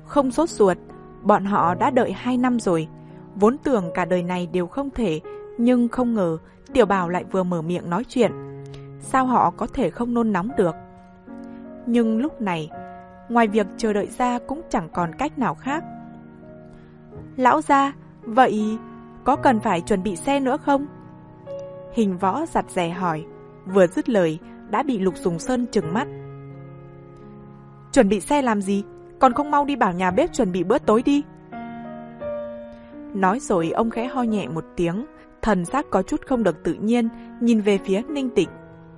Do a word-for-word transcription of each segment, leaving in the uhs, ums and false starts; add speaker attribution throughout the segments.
Speaker 1: không sốt ruột, bọn họ đã đợi hai năm rồi. Vốn tưởng cả đời này đều không thể, nhưng không ngờ Tiểu Bảo lại vừa mở miệng nói chuyện. Sao họ có thể không nôn nóng được? Nhưng lúc này, ngoài việc chờ đợi ra cũng chẳng còn cách nào khác. Lão gia, vậy có cần phải chuẩn bị xe nữa không? Hình Võ giặt dè hỏi, vừa dứt lời đã bị Lục Sùng Sơn trừng mắt. Chuẩn bị xe làm gì? Còn không mau đi bảo nhà bếp chuẩn bị bữa tối đi. Nói rồi ông khẽ ho nhẹ một tiếng, thần sắc có chút không được tự nhiên, nhìn về phía Ninh Tịch.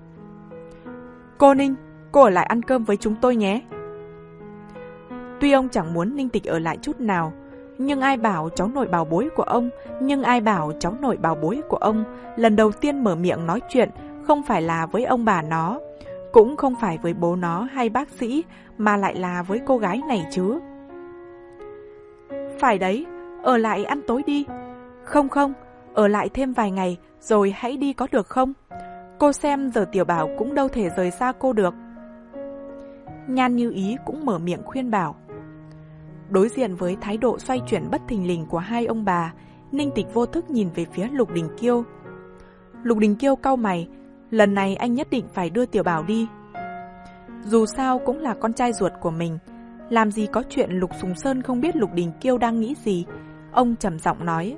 Speaker 1: Cô Ninh, cô ở lại ăn cơm với chúng tôi nhé. Tuy ông chẳng muốn Ninh Tịch ở lại chút nào, nhưng ai bảo cháu nội bảo bối của ông, nhưng ai bảo cháu nội bảo bối của ông lần đầu tiên mở miệng nói chuyện không phải là với ông bà nó, cũng không phải với bố nó hay bác sĩ, mà lại là với cô gái này chứ. Phải đấy, ở lại ăn tối đi. Không không, ở lại thêm vài ngày rồi hãy đi có được không? Cô xem giờ Tiểu Bảo cũng đâu thể rời xa cô được. Nhan Như Ý cũng mở miệng khuyên bảo. Đối diện với thái độ xoay chuyển bất thình lình của hai ông bà, Ninh Tịch vô thức nhìn về phía Lục Đình Kiêu. Lục Đình Kiêu cau mày, lần này anh nhất định phải đưa Tiểu Bảo đi. Dù sao cũng là con trai ruột của mình, làm gì có chuyện Lục Sùng Sơn không biết Lục Đình Kiêu đang nghĩ gì. Ông trầm giọng nói.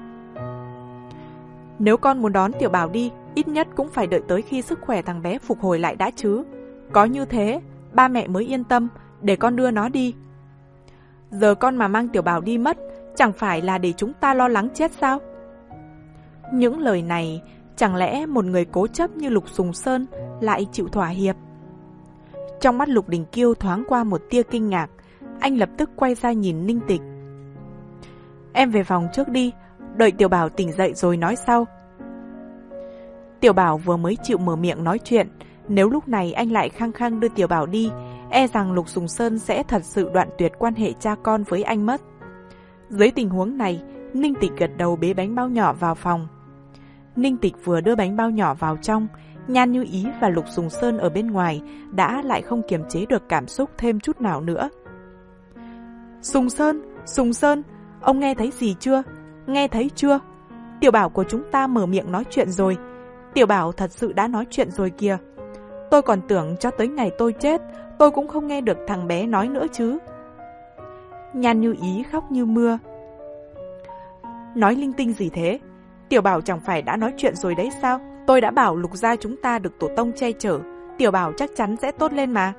Speaker 1: Nếu con muốn đón Tiểu Bảo đi, ít nhất cũng phải đợi tới khi sức khỏe thằng bé phục hồi lại đã chứ. Có như thế, ba mẹ mới yên tâm, để con đưa nó đi. Giờ con mà mang Tiểu Bảo đi mất, chẳng phải là để chúng ta lo lắng chết sao? Những lời này, chẳng lẽ một người cố chấp như Lục Sùng Sơn lại chịu thỏa hiệp? Trong mắt Lục Đình Kiêu thoáng qua một tia kinh ngạc, anh lập tức quay ra nhìn Ninh Tịch. Em về phòng trước đi, đợi Tiểu Bảo tỉnh dậy rồi nói sau. Tiểu Bảo vừa mới chịu mở miệng nói chuyện, nếu lúc này anh lại khăng khăng đưa Tiểu Bảo đi, e rằng Lục Sùng Sơn sẽ thật sự đoạn tuyệt quan hệ cha con với anh mất. Dưới tình huống này, Ninh Tịch gật đầu bế bánh bao nhỏ vào phòng. Ninh Tịch vừa đưa bánh bao nhỏ vào trong, Nhan Như Ý và Lục Sùng Sơn ở bên ngoài đã lại không kiềm chế được cảm xúc thêm chút nào nữa. Sùng Sơn, Sùng Sơn, ông nghe thấy gì chưa? Nghe thấy chưa? Tiểu Bảo của chúng ta mở miệng nói chuyện rồi. Tiểu Bảo thật sự đã nói chuyện rồi kìa. Tôi còn tưởng cho tới ngày tôi chết, tôi cũng không nghe được thằng bé nói nữa chứ. Nhan Như Ý khóc như mưa. Nói linh tinh gì thế? Tiểu Bảo chẳng phải đã nói chuyện rồi đấy sao? Tôi đã bảo Lục gia chúng ta được tổ tông che chở, Tiểu Bảo chắc chắn sẽ tốt lên mà.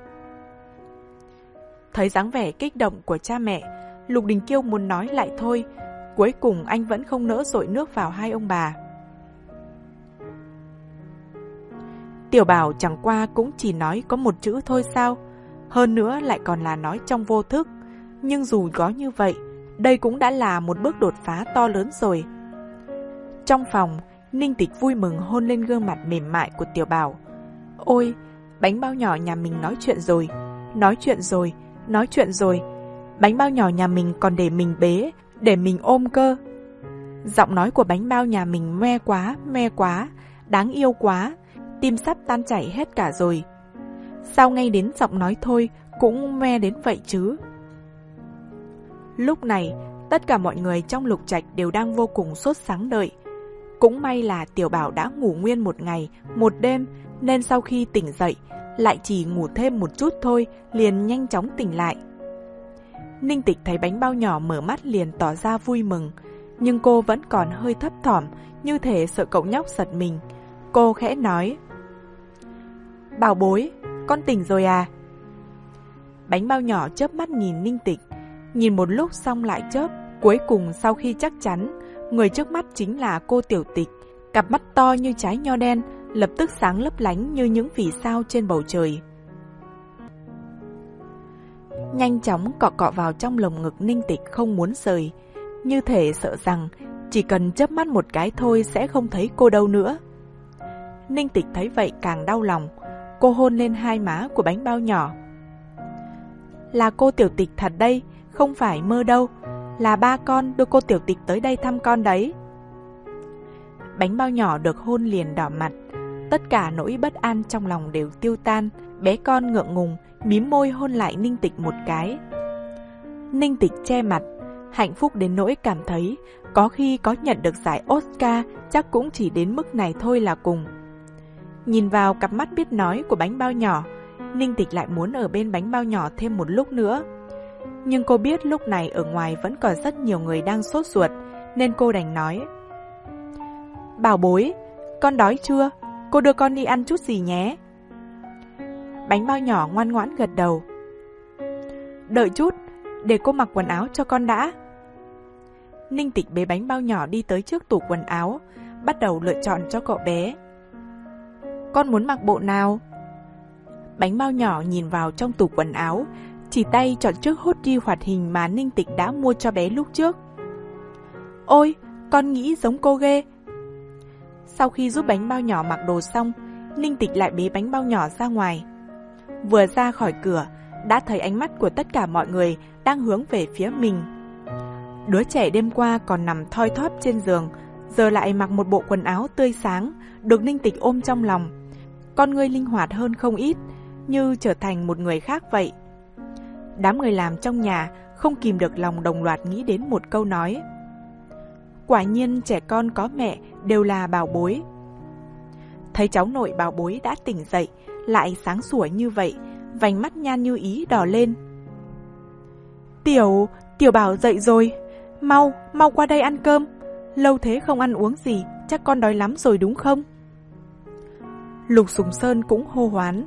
Speaker 1: Thấy dáng vẻ kích động của cha mẹ, Lục Đình Kiêu muốn nói lại thôi, cuối cùng anh vẫn không nỡ dội nước vào hai ông bà. Tiểu Bảo chẳng qua cũng chỉ nói có một chữ thôi sao? Hơn nữa lại còn là nói trong vô thức. Nhưng dù có như vậy, đây cũng đã là một bước đột phá to lớn rồi. Trong phòng, Ninh Tịch vui mừng hôn lên gương mặt mềm mại của Tiểu Bảo. Ôi, bánh bao nhỏ nhà mình nói chuyện rồi, nói chuyện rồi, nói chuyện rồi. Bánh bao nhỏ nhà mình còn để mình bế, để mình ôm cơ. Giọng nói của bánh bao nhà mình me quá, me quá, đáng yêu quá, tim sắp tan chảy hết cả rồi. Sao ngay đến giọng nói thôi cũng me đến vậy chứ? Lúc này, tất cả mọi người trong Lục Trạch đều đang vô cùng sốt sắng đợi. Cũng may là Tiểu Bảo đã ngủ nguyên một ngày, một đêm, nên sau khi tỉnh dậy, lại chỉ ngủ thêm một chút thôi, liền nhanh chóng tỉnh lại. Ninh Tịch thấy bánh bao nhỏ mở mắt liền tỏ ra vui mừng, nhưng cô vẫn còn hơi thấp thỏm, như thể sợ cậu nhóc giật mình. Cô khẽ nói, Bảo bối, con tỉnh rồi à? Bánh bao nhỏ chớp mắt nhìn Ninh Tịch, nhìn một lúc xong lại chớp, cuối cùng sau khi chắc chắn, người trước mắt chính là cô Tiểu Tịch, cặp mắt to như trái nho đen, lập tức sáng lấp lánh như những vì sao trên bầu trời. Nhanh chóng cọ cọ vào trong lồng ngực Ninh Tịch không muốn rời, như thể sợ rằng chỉ cần chớp mắt một cái thôi sẽ không thấy cô đâu nữa. Ninh Tịch thấy vậy càng đau lòng, cô hôn lên hai má của bánh bao nhỏ. Là cô Tiểu Tịch thật đây, không phải mơ đâu, là ba con đưa cô Tiểu Tịch tới đây thăm con đấy. Bánh bao nhỏ được hôn liền đỏ mặt, tất cả nỗi bất an trong lòng đều tiêu tan, bé con ngượng ngùng, mím môi hôn lại Ninh Tịch một cái. Ninh Tịch che mặt, hạnh phúc đến nỗi cảm thấy có khi có nhận được giải Oscar chắc cũng chỉ đến mức này thôi là cùng. Nhìn vào cặp mắt biết nói của bánh bao nhỏ, Ninh Tịch lại muốn ở bên bánh bao nhỏ thêm một lúc nữa. Nhưng cô biết lúc này ở ngoài vẫn còn rất nhiều người đang sốt ruột, nên cô đành nói: Bảo bối, con đói chưa? Cô đưa con đi ăn chút gì nhé. Bánh bao nhỏ ngoan ngoãn gật đầu. Đợi chút, để cô mặc quần áo cho con đã. Ninh Tịch bế bánh bao nhỏ đi tới trước tủ quần áo, bắt đầu lựa chọn cho cậu bé. Con muốn mặc bộ nào? Bánh bao nhỏ nhìn vào trong tủ quần áo, chỉ tay chọn chiếc hoodie hoạt hình mà Ninh Tịch đã mua cho bé lúc trước. Ôi, con nghĩ giống cô ghê. Sau khi giúp bánh bao nhỏ mặc đồ xong, Ninh Tịch lại bế bánh bao nhỏ ra ngoài. Vừa ra khỏi cửa, đã thấy ánh mắt của tất cả mọi người đang hướng về phía mình. Đứa trẻ đêm qua còn nằm thoi thóp trên giường, giờ lại mặc một bộ quần áo tươi sáng, được Ninh Tịch ôm trong lòng. Con ngươi linh hoạt hơn không ít, như trở thành một người khác vậy. Đám người làm trong nhà không kìm được lòng đồng loạt nghĩ đến một câu nói: quả nhiên trẻ con có mẹ đều là bảo bối. Thấy cháu nội bảo bối đã tỉnh dậy, lại sáng sủa như vậy, vành mắt Nhan Như Ý đỏ lên. Tiểu, Tiểu Bảo dậy rồi, mau, mau qua đây ăn cơm. Lâu thế không ăn uống gì, chắc con đói lắm rồi đúng không? Lục Sùng Sơn cũng hô hoán.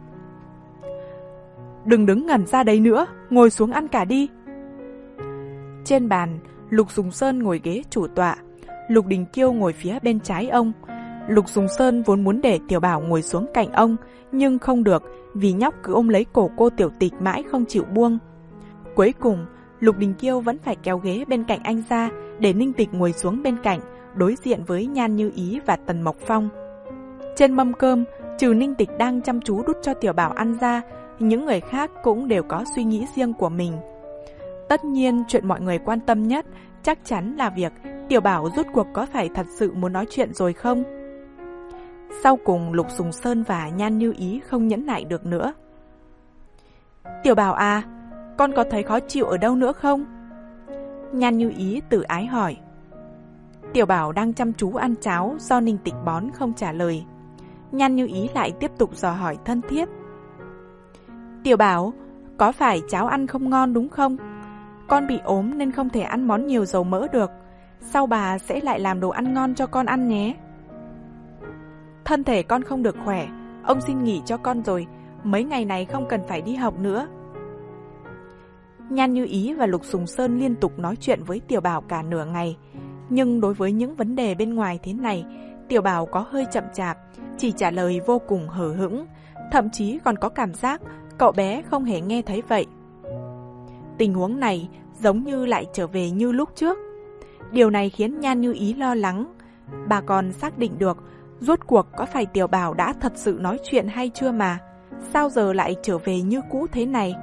Speaker 1: Đừng đứng ngẩn ra đấy nữa, ngồi xuống ăn cả đi. Trên bàn, Lục Sùng Sơn ngồi ghế chủ tọa, Lục Đình Kiêu ngồi phía bên trái ông. Lục Sùng Sơn vốn muốn để Tiểu Bảo ngồi xuống cạnh ông, nhưng không được vì nhóc cứ ôm lấy cổ cô Tiểu Tịch mãi không chịu buông. Cuối cùng, Lục Đình Kiêu vẫn phải kéo ghế bên cạnh anh ra để Ninh Tịch ngồi xuống bên cạnh, đối diện với Nhan Như Ý và Tần Mộc Phong. Trên mâm cơm, trừ Ninh Tịch đang chăm chú đút cho Tiểu Bảo ăn ra, những người khác cũng đều có suy nghĩ riêng của mình. Tất nhiên, chuyện mọi người quan tâm nhất chắc chắn là việc Tiểu Bảo rốt cuộc có phải thật sự muốn nói chuyện rồi không? Sau cùng, Lục Sùng Sơn và Nhan Như Ý không nhẫn nại được nữa. Tiểu Bảo à, con có thấy khó chịu ở đâu nữa không? Nhan Như Ý tự ái hỏi. Tiểu Bảo đang chăm chú ăn cháo do Ninh Tịch bón không trả lời. Nhan Như Ý lại tiếp tục dò hỏi thân thiết. Tiểu Bảo, có phải cháo ăn không ngon đúng không? Con bị ốm nên không thể ăn món nhiều dầu mỡ được. Sau bà sẽ lại làm đồ ăn ngon cho con ăn nhé. Thân thể con không được khỏe, ông xin nghỉ cho con rồi, mấy ngày này không cần phải đi học nữa. Nhan Như Ý và Lục Sùng Sơn liên tục nói chuyện với Tiểu Bảo cả nửa ngày, nhưng đối với những vấn đề bên ngoài thế này, Tiểu Bảo có hơi chậm chạp, chỉ trả lời vô cùng hờ hững, thậm chí còn có cảm giác cậu bé không hề nghe thấy vậy. Tình huống này giống như lại trở về như lúc trước. Điều này khiến Nhan Như Ý lo lắng. Bà còn xác định được rốt cuộc có phải Tiểu Bảo đã thật sự nói chuyện hay chưa mà, sao giờ lại trở về như cũ thế này?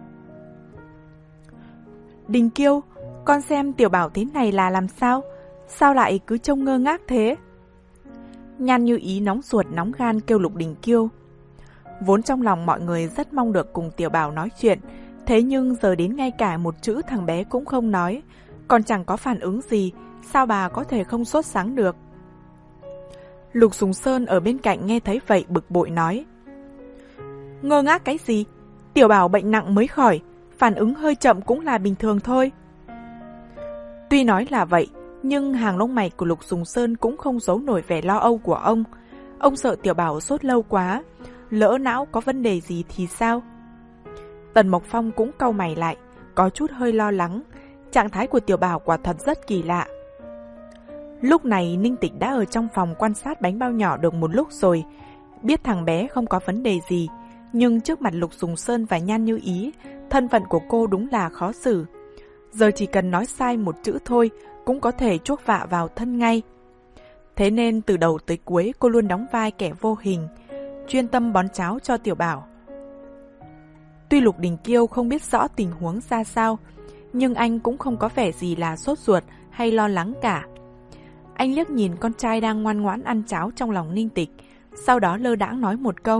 Speaker 1: Đình Kiêu, con xem Tiểu Bảo thế này là làm sao? Sao lại cứ trông ngơ ngác thế? Nhan Như Ý nóng ruột nóng gan kêu Lục Đình Kiêu. Vốn trong lòng mọi người rất mong được cùng Tiểu Bảo nói chuyện, thế nhưng giờ đến ngay cả một chữ thằng bé cũng không nói, còn chẳng có phản ứng gì, sao bà có thể không sốt sắng được? Lục Sùng Sơn ở bên cạnh nghe thấy vậy bực bội nói. Ngơ ngác cái gì? Tiểu Bảo bệnh nặng mới khỏi, phản ứng hơi chậm cũng là bình thường thôi. Tuy nói là vậy, nhưng hàng lông mày của Lục Sùng Sơn cũng không giấu nổi vẻ lo âu của ông. Ông sợ Tiểu Bảo sốt lâu quá, lỡ não có vấn đề gì thì sao? Tần Mộc Phong cũng cau mày lại, có chút hơi lo lắng. Trạng thái của Tiểu Bảo quả thật rất kỳ lạ. Lúc này Ninh Tịch đã ở trong phòng quan sát bánh bao nhỏ được một lúc rồi, biết thằng bé không có vấn đề gì, nhưng trước mặt Lục Sùng Sơn và Nhan Như Ý, thân phận của cô đúng là khó xử. Giờ chỉ cần nói sai một chữ thôi cũng có thể chuốc vạ vào thân ngay. Thế nên từ đầu tới cuối cô luôn đóng vai kẻ vô hình, chuyên tâm bón cháo cho Tiểu Bảo. Tuy Lục Đình Kiêu không biết rõ tình huống ra sao, nhưng anh cũng không có vẻ gì là sốt ruột hay lo lắng cả. Anh liếc nhìn con trai đang ngoan ngoãn ăn cháo trong lòng Ninh Tịch, sau đó lơ đãng nói một câu.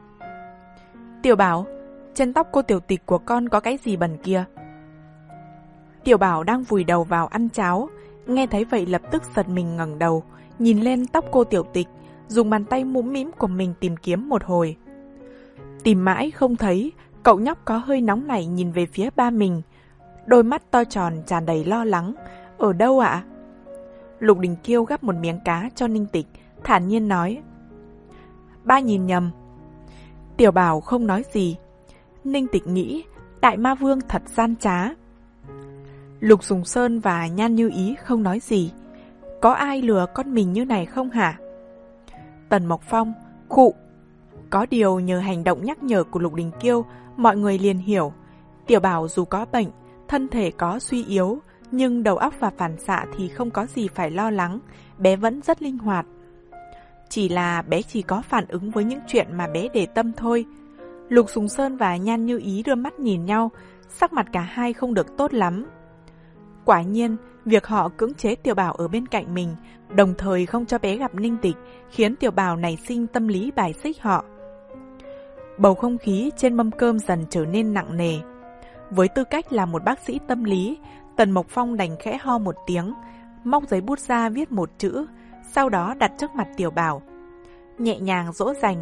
Speaker 1: Tiểu Bảo, trên tóc cô Tiểu Tịch của con có cái gì bẩn kìa? Tiểu Bảo đang vùi đầu vào ăn cháo, nghe thấy vậy lập tức giật mình ngẩng đầu, nhìn lên tóc cô Tiểu Tịch, dùng bàn tay mũm mĩm của mình tìm kiếm một hồi. Tìm mãi không thấy, cậu nhóc có hơi nóng nảy nhìn về phía ba mình. Đôi mắt to tròn tràn đầy lo lắng. Ở đâu ạ? Lục Đình Kiêu gắp một miếng cá cho Ninh Tịch, thản nhiên nói. Ba nhìn nhầm. Tiểu Bảo không nói gì. Ninh Tịch nghĩ, Đại Ma Vương thật gian trá. Lục Sùng Sơn và Nhan Như Ý không nói gì. Có ai lừa con mình như này không hả? Tần Mộc Phong, khụ. Có điều nhờ hành động nhắc nhở của Lục Đình Kiêu, mọi người liền hiểu. Tiểu Bảo dù có bệnh, thân thể có suy yếu, nhưng đầu óc và phản xạ thì không có gì phải lo lắng, bé vẫn rất linh hoạt. Chỉ là bé chỉ có phản ứng với những chuyện mà bé để tâm thôi. Lục Sùng Sơn và Nhan Như Ý đưa mắt nhìn nhau, sắc mặt cả hai không được tốt lắm. Quả nhiên, việc họ cưỡng chế Tiểu Bảo ở bên cạnh mình, đồng thời không cho bé gặp Ninh Tịch, khiến Tiểu Bảo nảy sinh tâm lý bài xích họ. Bầu không khí trên mâm cơm dần trở nên nặng nề. Với tư cách là một bác sĩ tâm lý, Tần Mộc Phong đành khẽ ho một tiếng, móc giấy bút ra viết một chữ, sau đó đặt trước mặt Tiểu Bảo, nhẹ nhàng dỗ dành.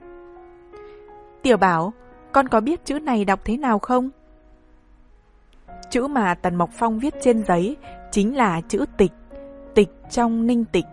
Speaker 1: Tiểu Bảo, con có biết chữ này đọc thế nào không? Chữ mà Tần Mộc Phong viết trên giấy chính là chữ tịch, tịch trong Ninh Tịch.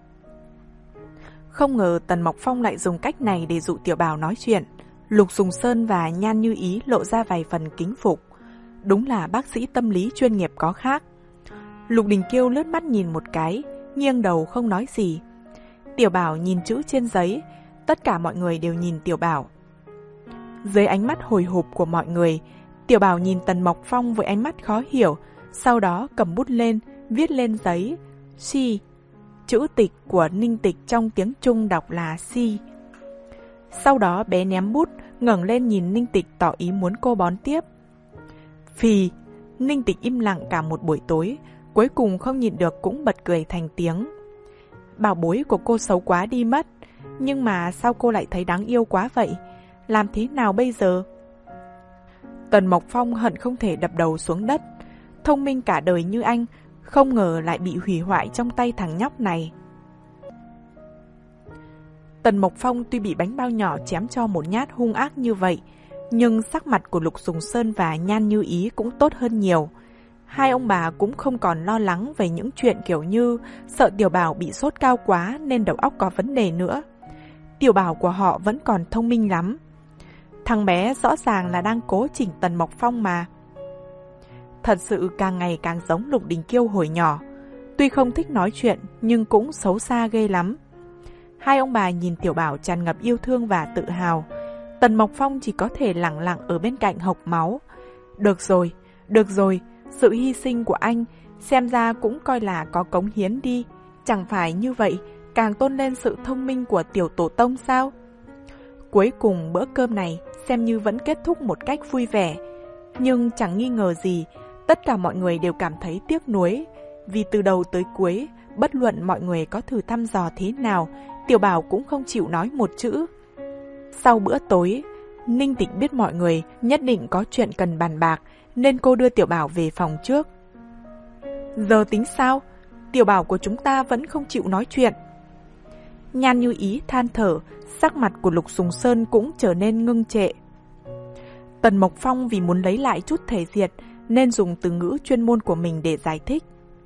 Speaker 1: Không ngờ Tần Mộc Phong lại dùng cách này để dụ Tiểu Bảo nói chuyện. Lục Sùng Sơn và Nhan Như Ý lộ ra vài phần kính phục. Đúng là bác sĩ tâm lý chuyên nghiệp có khác. Lục Đình Kiêu lướt mắt nhìn một cái, nghiêng đầu không nói gì. Tiểu Bảo nhìn chữ trên giấy, tất cả mọi người đều nhìn Tiểu Bảo. Dưới ánh mắt hồi hộp của mọi người, Tiểu Bảo nhìn Tần Mộc Phong với ánh mắt khó hiểu, sau đó cầm bút lên, viết lên giấy, si. Chữ tịch của Ninh Tịch trong tiếng Trung đọc là si. Sau đó bé ném bút, ngẩng lên nhìn Ninh Tịch tỏ ý muốn cô bón tiếp. Phì, Ninh Tịch im lặng cả một buổi tối, cuối cùng không nhịn được cũng bật cười thành tiếng. Bảo bối của cô xấu quá đi mất, nhưng mà sao cô lại thấy đáng yêu quá vậy? Làm thế nào bây giờ? Tần Mộc Phong hận không thể đập đầu xuống đất. Thông minh cả đời như anh, không ngờ lại bị hủy hoại trong tay thằng nhóc này. Tần Mộc Phong tuy bị bánh bao nhỏ chém cho một nhát hung ác như vậy, nhưng sắc mặt của Lục Sùng Sơn và Nhan Như Ý cũng tốt hơn nhiều. Hai ông bà cũng không còn lo lắng về những chuyện kiểu như sợ Tiểu Bảo bị sốt cao quá nên đầu óc có vấn đề nữa. Tiểu Bảo của họ vẫn còn thông minh lắm. Thằng bé rõ ràng là đang cố chỉnh Tần Mộc Phong mà. Thật sự càng ngày càng giống Lục Đình Kiêu hồi nhỏ. Tuy không thích nói chuyện nhưng cũng xấu xa ghê lắm. Hai ông bà nhìn Tiểu Bảo tràn ngập yêu thương và tự hào. Tần Mộc Phong chỉ có thể lặng lặng ở bên cạnh hộc máu. Được rồi, được rồi, sự hy sinh của anh xem ra cũng coi là có cống hiến đi. Chẳng phải như vậy càng tôn lên sự thông minh của tiểu tổ tông sao? Cuối cùng bữa cơm này xem như vẫn kết thúc một cách vui vẻ. Nhưng chẳng nghi ngờ gì, tất cả mọi người đều cảm thấy tiếc nuối. Vì từ đầu tới cuối, bất luận mọi người có thử thăm dò thế nào, Tiểu Bảo cũng không chịu nói một chữ. Sau bữa tối, Ninh Tịch biết mọi người nhất định có chuyện cần bàn bạc, nên cô đưa Tiểu Bảo về phòng trước. Giờ tính sao? Tiểu Bảo của chúng ta vẫn không chịu nói chuyện. Nhan Như Ý than thở, sắc mặt của Lục Sùng Sơn cũng trở nên ngưng trệ. Tần Mộc Phong vì muốn lấy lại chút thể diện nên dùng từ ngữ chuyên môn của mình để giải thích.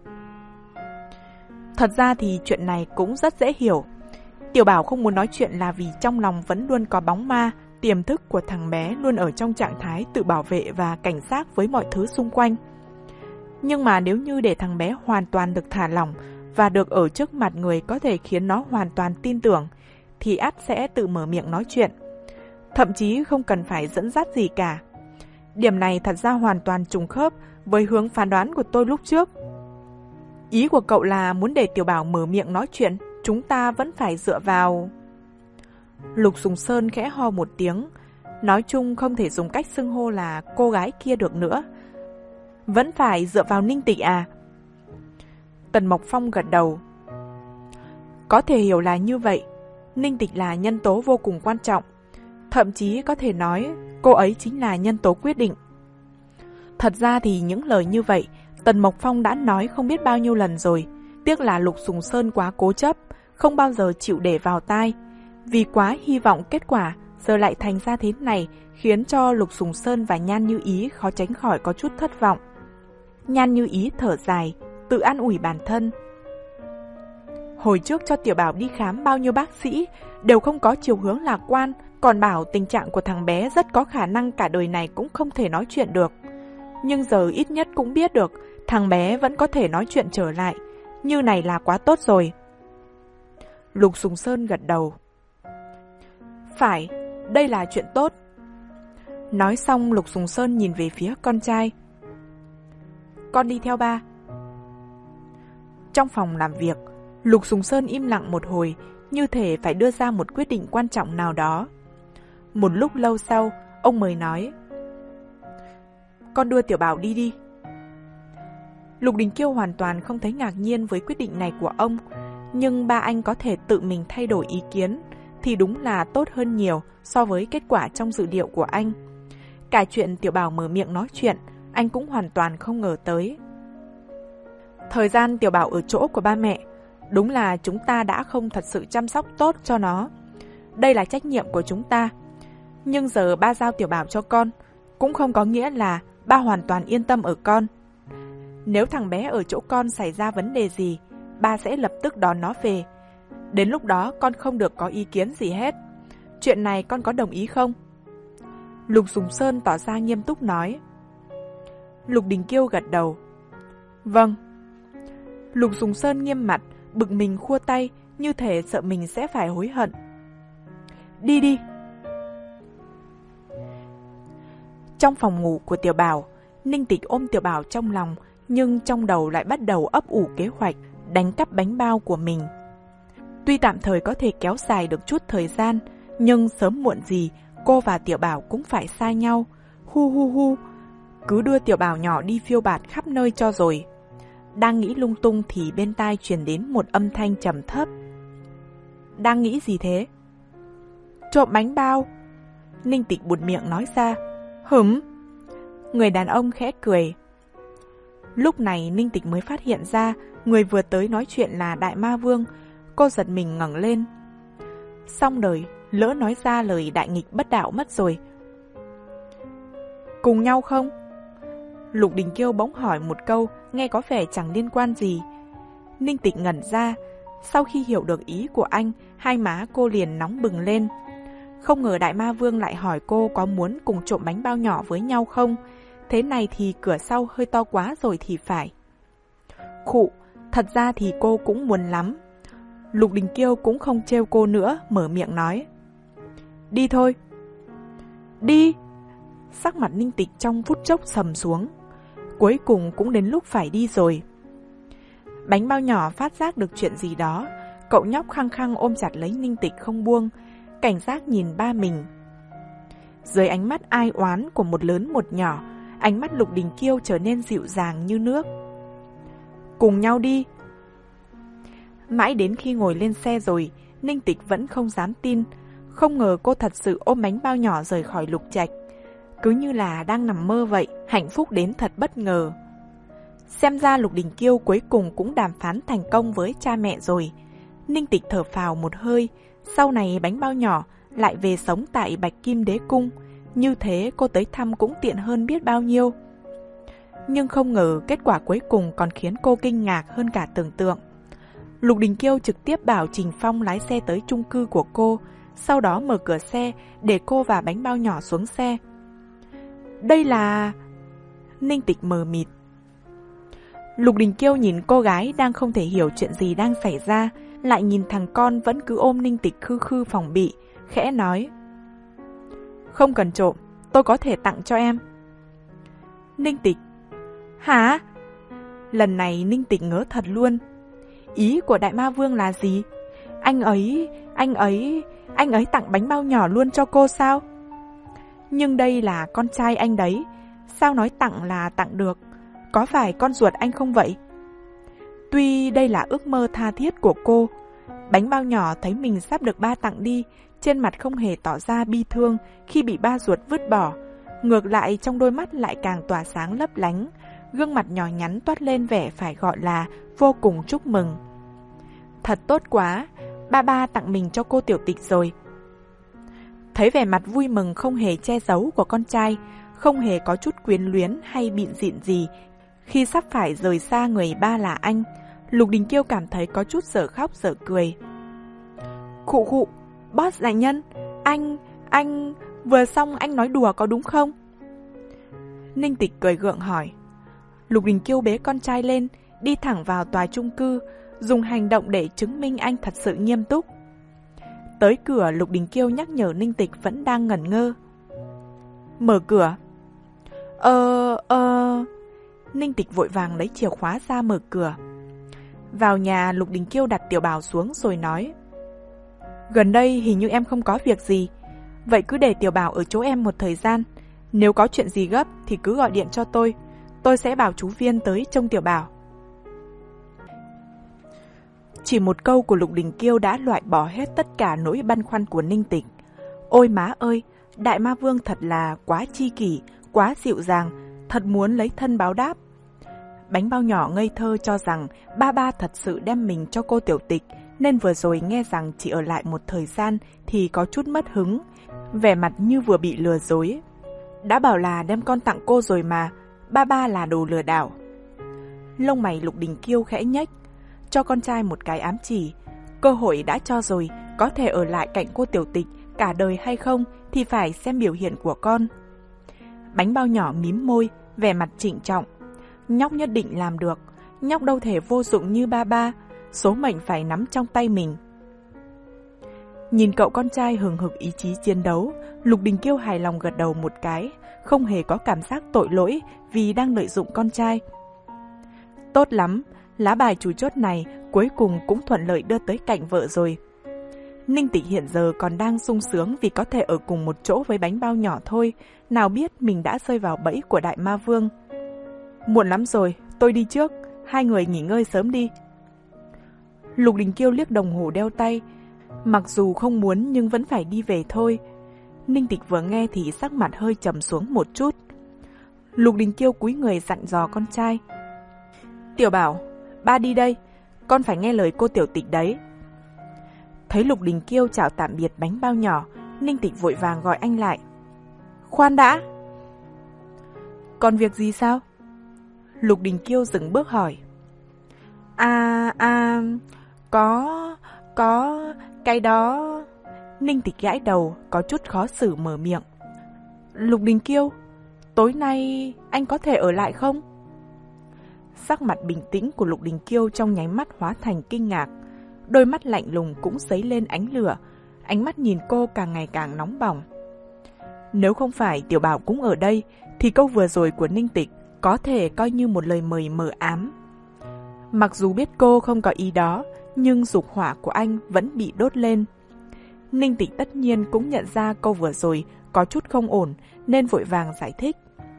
Speaker 1: Thật ra thì chuyện này cũng rất dễ hiểu. Tiểu Bảo không muốn nói chuyện là vì trong lòng vẫn luôn có bóng ma, tiềm thức của thằng bé luôn ở trong trạng thái tự bảo vệ và cảnh giác với mọi thứ xung quanh. Nhưng mà nếu như để thằng bé hoàn toàn được thả lỏng và được ở trước mặt người có thể khiến nó hoàn toàn tin tưởng, thì ắt sẽ tự mở miệng nói chuyện. Thậm chí không cần phải dẫn dắt gì cả. Điểm này thật ra hoàn toàn trùng khớp với hướng phán đoán của tôi lúc trước. Ý của cậu là muốn để Tiểu Bảo mở miệng nói chuyện, chúng ta vẫn phải dựa vào... Lục Sùng Sơn khẽ ho một tiếng. Nói chung không thể dùng cách xưng hô là cô gái kia được nữa. Vẫn phải dựa vào Ninh Tịch à? Tần Mộc Phong gật đầu. Có thể hiểu là như vậy. Ninh Tịch là nhân tố vô cùng quan trọng. Thậm chí có thể nói cô ấy chính là nhân tố quyết định. Thật ra thì những lời như vậy Tần Mộc Phong đã nói không biết bao nhiêu lần rồi, tiếc là Lục Sùng Sơn quá cố chấp, không bao giờ chịu để vào tai. Vì quá hy vọng kết quả, giờ lại thành ra thế này, khiến cho Lục Sùng Sơn và Nhan Như Ý khó tránh khỏi có chút thất vọng. Nhan Như Ý thở dài, tự an ủi bản thân. Hồi trước cho Tiểu Bảo đi khám bao nhiêu bác sĩ, đều không có chiều hướng lạc quan, còn bảo tình trạng của thằng bé rất có khả năng cả đời này cũng không thể nói chuyện được. Nhưng giờ ít nhất cũng biết được, thằng bé vẫn có thể nói chuyện trở lại, như này là quá tốt rồi. Lục Sùng Sơn gật đầu. Phải, đây là chuyện tốt. Nói xong Lục Sùng Sơn nhìn về phía con trai. Con đi theo ba. Trong phòng làm việc, Lục Sùng Sơn im lặng một hồi, như thể phải đưa ra một quyết định quan trọng nào đó. Một lúc lâu sau, ông mới nói. Con đưa Tiểu Bảo đi đi. Lục Đình Kiêu hoàn toàn không thấy ngạc nhiên với quyết định này của ông, nhưng ba anh có thể tự mình thay đổi ý kiến, thì đúng là tốt hơn nhiều so với kết quả trong dự liệu của anh. Cả chuyện Tiểu Bảo mở miệng nói chuyện, anh cũng hoàn toàn không ngờ tới. Thời gian Tiểu Bảo ở chỗ của ba mẹ, đúng là chúng ta đã không thật sự chăm sóc tốt cho nó. Đây là trách nhiệm của chúng ta. Nhưng giờ ba giao Tiểu Bảo cho con, cũng không có nghĩa là ba hoàn toàn yên tâm ở con. Nếu thằng bé ở chỗ con xảy ra vấn đề gì, ba sẽ lập tức đón nó về. Đến lúc đó con không được có ý kiến gì hết. Chuyện này con có đồng ý không? Lục Sùng Sơn tỏ ra nghiêm túc nói. Lục Đình Kiêu gật đầu. Vâng. Lục Sùng Sơn nghiêm mặt, bực mình khua tay, như thể sợ mình sẽ phải hối hận. Đi đi. Trong phòng ngủ của Tiểu Bảo, Ninh Tịch ôm Tiểu Bảo trong lòng, nhưng trong đầu lại bắt đầu ấp ủ kế hoạch đánh cắp bánh bao của mình. Tuy tạm thời có thể kéo dài được chút thời gian, nhưng sớm muộn gì cô và Tiểu Bảo cũng phải xa nhau. Hu hu hu, cứ đưa Tiểu Bảo nhỏ đi phiêu bạt khắp nơi cho rồi. Đang nghĩ lung tung thì bên tai truyền đến một âm thanh trầm thấp. Đang nghĩ gì thế? Trộm bánh bao. Ninh Tịch buột miệng nói ra. Hửm. Người đàn ông khẽ cười. Lúc này Ninh Tịch mới phát hiện ra người vừa tới nói chuyện là Đại Ma Vương. Cô giật mình ngẩng lên. Xong đời, lỡ nói ra lời đại nghịch bất đạo mất rồi. Cùng nhau không? Lục Đình Kiêu bỗng hỏi một câu, nghe có vẻ chẳng liên quan gì. Ninh Tịch ngẩn ra. Sau khi hiểu được ý của anh, hai má cô liền nóng bừng lên. Không ngờ Đại Ma Vương lại hỏi cô có muốn cùng trộm bánh bao nhỏ với nhau không? Thế này thì cửa sau hơi to quá rồi thì phải. Khụ, thật ra thì cô cũng muốn lắm. Lục Đình Kiêu cũng không trêu cô nữa, mở miệng nói. Đi thôi. Đi. Sắc mặt Ninh Tịch trong phút chốc sầm xuống. Cuối cùng cũng đến lúc phải đi rồi. Bánh bao nhỏ phát giác được chuyện gì đó. Cậu nhóc khăng khăng ôm chặt lấy Ninh Tịch không buông, cảnh giác nhìn ba mình. Dưới ánh mắt ai oán của một lớn một nhỏ, ánh mắt Lục Đình Kiêu trở nên dịu dàng như nước. Cùng nhau đi. Mãi đến khi ngồi lên xe rồi, Ninh Tịch vẫn không dám tin. Không ngờ cô thật sự ôm bánh bao nhỏ rời khỏi Lục Trạch. Cứ như là đang nằm mơ vậy, hạnh phúc đến thật bất ngờ. Xem ra Lục Đình Kiêu cuối cùng cũng đàm phán thành công với cha mẹ rồi. Ninh Tịch thở phào một hơi. Sau này bánh bao nhỏ lại về sống tại Bạch Kim Đế Cung. Như thế cô tới thăm cũng tiện hơn biết bao nhiêu. Nhưng không ngờ kết quả cuối cùng còn khiến cô kinh ngạc hơn cả tưởng tượng. Lục Đình Kiêu trực tiếp bảo Trình Phong lái xe tới chung cư của cô, sau đó mở cửa xe để cô và bánh bao nhỏ xuống xe. Đây là... Ninh Tịch mờ mịt. Lục Đình Kiêu nhìn cô gái đang không thể hiểu chuyện gì đang xảy ra, lại nhìn thằng con vẫn cứ ôm Ninh Tịch khư khư phòng bị, khẽ nói. Không cần trộm, tôi có thể tặng cho em. Ninh Tịch. Hả? Lần này Ninh Tịch ngớ thật luôn. Ý của Đại Ma Vương là gì? Anh ấy, anh ấy, anh ấy tặng bánh bao nhỏ luôn cho cô sao? Nhưng đây là con trai anh đấy, sao nói tặng là tặng được? Có phải con ruột anh không vậy? Tuy đây là ước mơ tha thiết của cô, bánh bao nhỏ thấy mình sắp được ba tặng đi, trên mặt không hề tỏ ra bi thương khi bị ba ruột vứt bỏ. Ngược lại trong đôi mắt lại càng tỏa sáng lấp lánh, gương mặt nhỏ nhắn toát lên vẻ phải gọi là vô cùng chúc mừng. Thật tốt quá, ba ba tặng mình cho cô tiểu tịch rồi. Thấy vẻ mặt vui mừng không hề che giấu của con trai, không hề có chút quyến luyến hay bịn dịn gì khi sắp phải rời xa người ba là anh, Lục Đình Kiêu cảm thấy có chút dở khóc dở cười. Khụ khụ, boss đại nhân, anh, anh, vừa xong anh nói đùa có đúng không? Ninh Tịch cười gượng hỏi. Lục Đình Kiêu bế con trai lên, đi thẳng vào tòa chung cư, dùng hành động để chứng minh anh thật sự nghiêm túc. Tới cửa, Lục Đình Kiêu nhắc nhở Ninh Tịch vẫn đang ngẩn ngơ. Mở cửa. Ờ, ờ... Ninh Tịch vội vàng lấy chìa khóa ra mở cửa. Vào nhà, Lục Đình Kiêu đặt Tiểu Bảo xuống rồi nói. Gần đây hình như em không có việc gì, vậy cứ để Tiểu Bảo ở chỗ em một thời gian. Nếu có chuyện gì gấp thì cứ gọi điện cho tôi, tôi sẽ bảo chú Viên tới trông Tiểu Bảo. Chỉ một câu của Lục Đình Kiêu đã loại bỏ hết tất cả nỗi băn khoăn của Ninh Tịch. Ôi má ơi, Đại Ma Vương thật là quá chi kỷ, quá dịu dàng, thật muốn lấy thân báo đáp. Bánh bao nhỏ ngây thơ cho rằng ba ba thật sự đem mình cho cô tiểu tịch, nên vừa rồi nghe rằng chỉ ở lại một thời gian thì có chút mất hứng, vẻ mặt như vừa bị lừa dối. Đã bảo là đem con tặng cô rồi mà, ba ba là đồ lừa đảo. Lông mày Lục Đình Kiêu khẽ nhếch, cho con trai một cái ám chỉ. Cơ hội đã cho rồi, có thể ở lại cạnh cô tiểu tịch cả đời hay không thì phải xem biểu hiện của con. Bánh bao nhỏ mím môi, vẻ mặt trịnh trọng. Nhóc nhất định làm được, nhóc đâu thể vô dụng như ba ba, số mệnh phải nắm trong tay mình. Nhìn cậu con trai hừng hực ý chí chiến đấu, Lục Đình Kiêu hài lòng gật đầu một cái, không hề có cảm giác tội lỗi vì đang lợi dụng con trai. Tốt lắm, lá bài chủ chốt này cuối cùng cũng thuận lợi đưa tới cạnh vợ rồi. Ninh Tịch hiện giờ còn đang sung sướng vì có thể ở cùng một chỗ với bánh bao nhỏ thôi, nào biết mình đã rơi vào bẫy của Đại Ma Vương. Muộn lắm rồi, tôi đi trước, hai người nghỉ ngơi sớm đi. Lục Đình Kiêu liếc đồng hồ đeo tay, mặc dù không muốn nhưng vẫn phải đi về thôi. Ninh Tịch vừa nghe thì sắc mặt hơi trầm xuống một chút. Lục Đình Kiêu cúi người dặn dò con trai. Tiểu Bảo, ba đi đây, con phải nghe lời cô tiểu tịch đấy. Thấy Lục Đình Kiêu chào tạm biệt bánh bao nhỏ, Ninh Tịch vội vàng gọi anh lại. Khoan đã. Còn việc gì sao? Lục Đình Kiêu dừng bước hỏi. À, à, có, có, cái đó... Ninh Tịch gãi đầu, có chút khó xử mở miệng. Lục Đình Kiêu, tối nay anh có thể ở lại không? Sắc mặt bình tĩnh của Lục Đình Kiêu trong nháy mắt hóa thành kinh ngạc. Đôi mắt lạnh lùng cũng sấy lên ánh lửa, ánh mắt nhìn cô càng ngày càng nóng bỏng. Nếu không phải Tiểu Bảo cũng ở đây, thì câu vừa rồi của Ninh Tịch có thể coi như một lời mời mờ ám. Mặc dù biết cô không có ý đó, nhưng dục hỏa của anh vẫn bị đốt lên. Ninh Tịch tất nhiên cũng nhận ra câu vừa rồi có chút không ổn, nên vội vàng giải thích.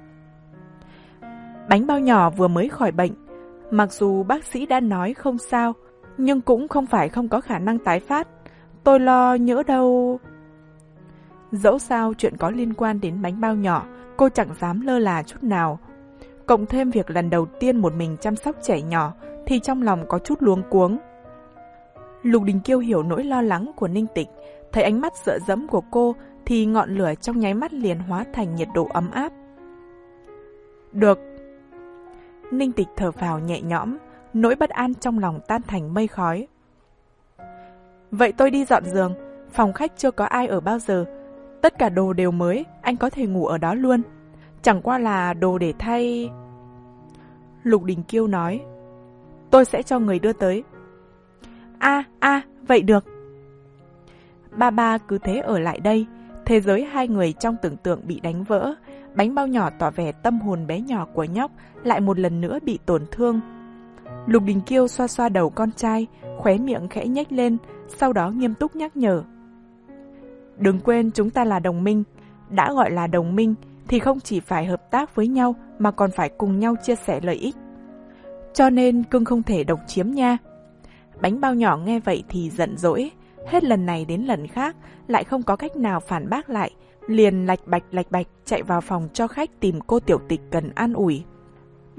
Speaker 1: Bánh bao nhỏ vừa mới khỏi bệnh, mặc dù bác sĩ đã nói không sao, nhưng cũng không phải không có khả năng tái phát. Tôi lo nhỡ đâu... Dẫu sao chuyện có liên quan đến bánh bao nhỏ, cô chẳng dám lơ là chút nào. Cộng thêm việc lần đầu tiên một mình chăm sóc trẻ nhỏ, thì trong lòng có chút luống cuống. Lục Đình Kiêu hiểu nỗi lo lắng của Ninh Tịch, thấy ánh mắt sợ dẫm của cô thì ngọn lửa trong nháy mắt liền hóa thành nhiệt độ ấm áp. Được. Ninh Tịch thở phào nhẹ nhõm, nỗi bất an trong lòng tan thành mây khói. Vậy tôi đi dọn giường, phòng khách chưa có ai ở bao giờ. Tất cả đồ đều mới, anh có thể ngủ ở đó luôn. Chẳng qua là đồ để thay... Lục Đình Kiêu nói. Tôi sẽ cho người đưa tới. À, à, vậy được. Ba ba cứ thế ở lại đây. Thế giới hai người trong tưởng tượng bị đánh vỡ. Bánh bao nhỏ tỏ vẻ tâm hồn bé nhỏ của nhóc lại một lần nữa bị tổn thương. Lục Đình Kiêu xoa xoa đầu con trai, khóe miệng khẽ nhếch lên, sau đó nghiêm túc nhắc nhở. Đừng quên chúng ta là đồng minh. Đã gọi là đồng minh thì không chỉ phải hợp tác với nhau mà còn phải cùng nhau chia sẻ lợi ích. Cho nên cưng không thể độc chiếm nha. Bánh bao nhỏ nghe vậy thì giận dỗi, hết lần này đến lần khác lại không có cách nào phản bác lại, liền lạch bạch lạch bạch chạy vào phòng cho khách tìm cô tiểu tịch cần an ủi.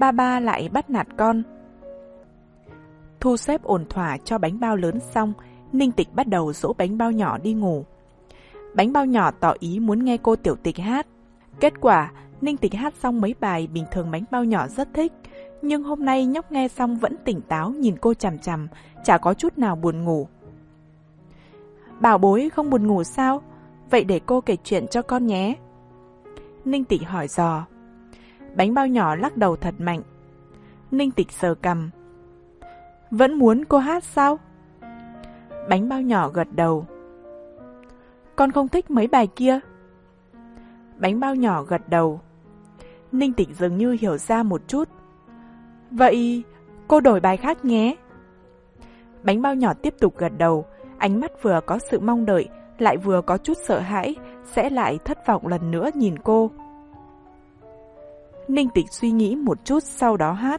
Speaker 1: ba ba lại bắt nạt con. Thu xếp ổn thỏa cho bánh bao lớn xong, Ninh Tịch bắt đầu dỗ bánh bao nhỏ đi ngủ. Bánh bao nhỏ tỏ ý muốn nghe cô Tiểu Tịch hát. Kết quả, Ninh Tịch hát xong mấy bài bình thường bánh bao nhỏ rất thích, nhưng hôm nay nhóc nghe xong vẫn tỉnh táo nhìn cô chằm chằm, chả có chút nào buồn ngủ. Bảo bối không buồn ngủ sao? Vậy để cô kể chuyện cho con nhé. Ninh Tịch hỏi dò. Bánh bao nhỏ lắc đầu thật mạnh. Ninh Tịch sờ cằm. Vẫn muốn cô hát sao? Bánh bao nhỏ gật đầu. Con không thích mấy bài kia. Bánh bao nhỏ gật đầu. Ninh Tịch dường như hiểu ra một chút. Vậy cô đổi bài khác nhé. Bánh bao nhỏ tiếp tục gật đầu, ánh mắt vừa có sự mong đợi, lại vừa có chút sợ hãi, sẽ lại thất vọng lần nữa nhìn cô. Ninh Tịch suy nghĩ một chút sau đó hát.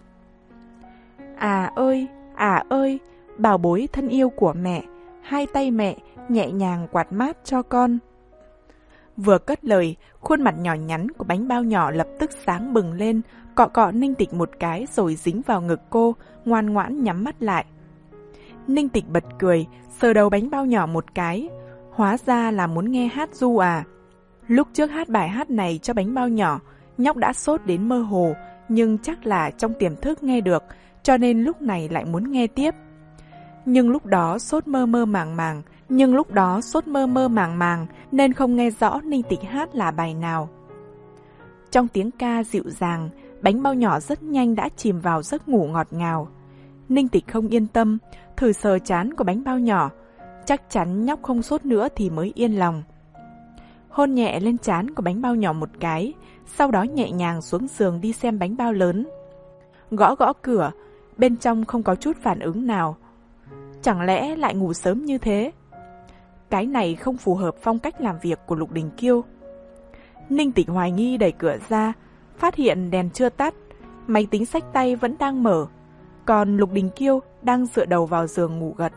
Speaker 1: À ơi, à ơi, bảo bối thân yêu của mẹ, hai tay mẹ nhẹ nhàng quạt mát cho con. Vừa cất lời, khuôn mặt nhỏ nhắn của bánh bao nhỏ lập tức sáng bừng lên, cọ cọ Ninh Tịch một cái rồi dính vào ngực cô, ngoan ngoãn nhắm mắt lại. Ninh Tịch bật cười, sờ đầu bánh bao nhỏ một cái. Hóa ra là muốn nghe hát ru à. Lúc trước hát bài hát này cho bánh bao nhỏ, nhóc đã sốt đến mơ hồ, nhưng chắc là trong tiềm thức nghe được, cho nên lúc này lại muốn nghe tiếp. Nhưng lúc đó sốt mơ mơ màng màng, nhưng lúc đó sốt mơ mơ màng màng, nên không nghe rõ Ninh Tịch hát là bài nào. Trong tiếng ca dịu dàng, bánh bao nhỏ rất nhanh đã chìm vào giấc ngủ ngọt ngào. Ninh Tịch không yên tâm, thử sờ trán của bánh bao nhỏ, chắc chắn nhóc không sốt nữa thì mới yên lòng. Hôn nhẹ lên trán của bánh bao nhỏ một cái, sau đó nhẹ nhàng xuống giường đi xem bánh bao lớn. Gõ gõ cửa, bên trong không có chút phản ứng nào. Chẳng lẽ lại ngủ sớm như thế? Cái này không phù hợp phong cách làm việc của Lục Đình Kiêu. Ninh Tịch hoài nghi đẩy cửa ra, phát hiện đèn chưa tắt, máy tính xách tay vẫn đang mở, còn Lục Đình Kiêu đang dựa đầu vào giường ngủ gật.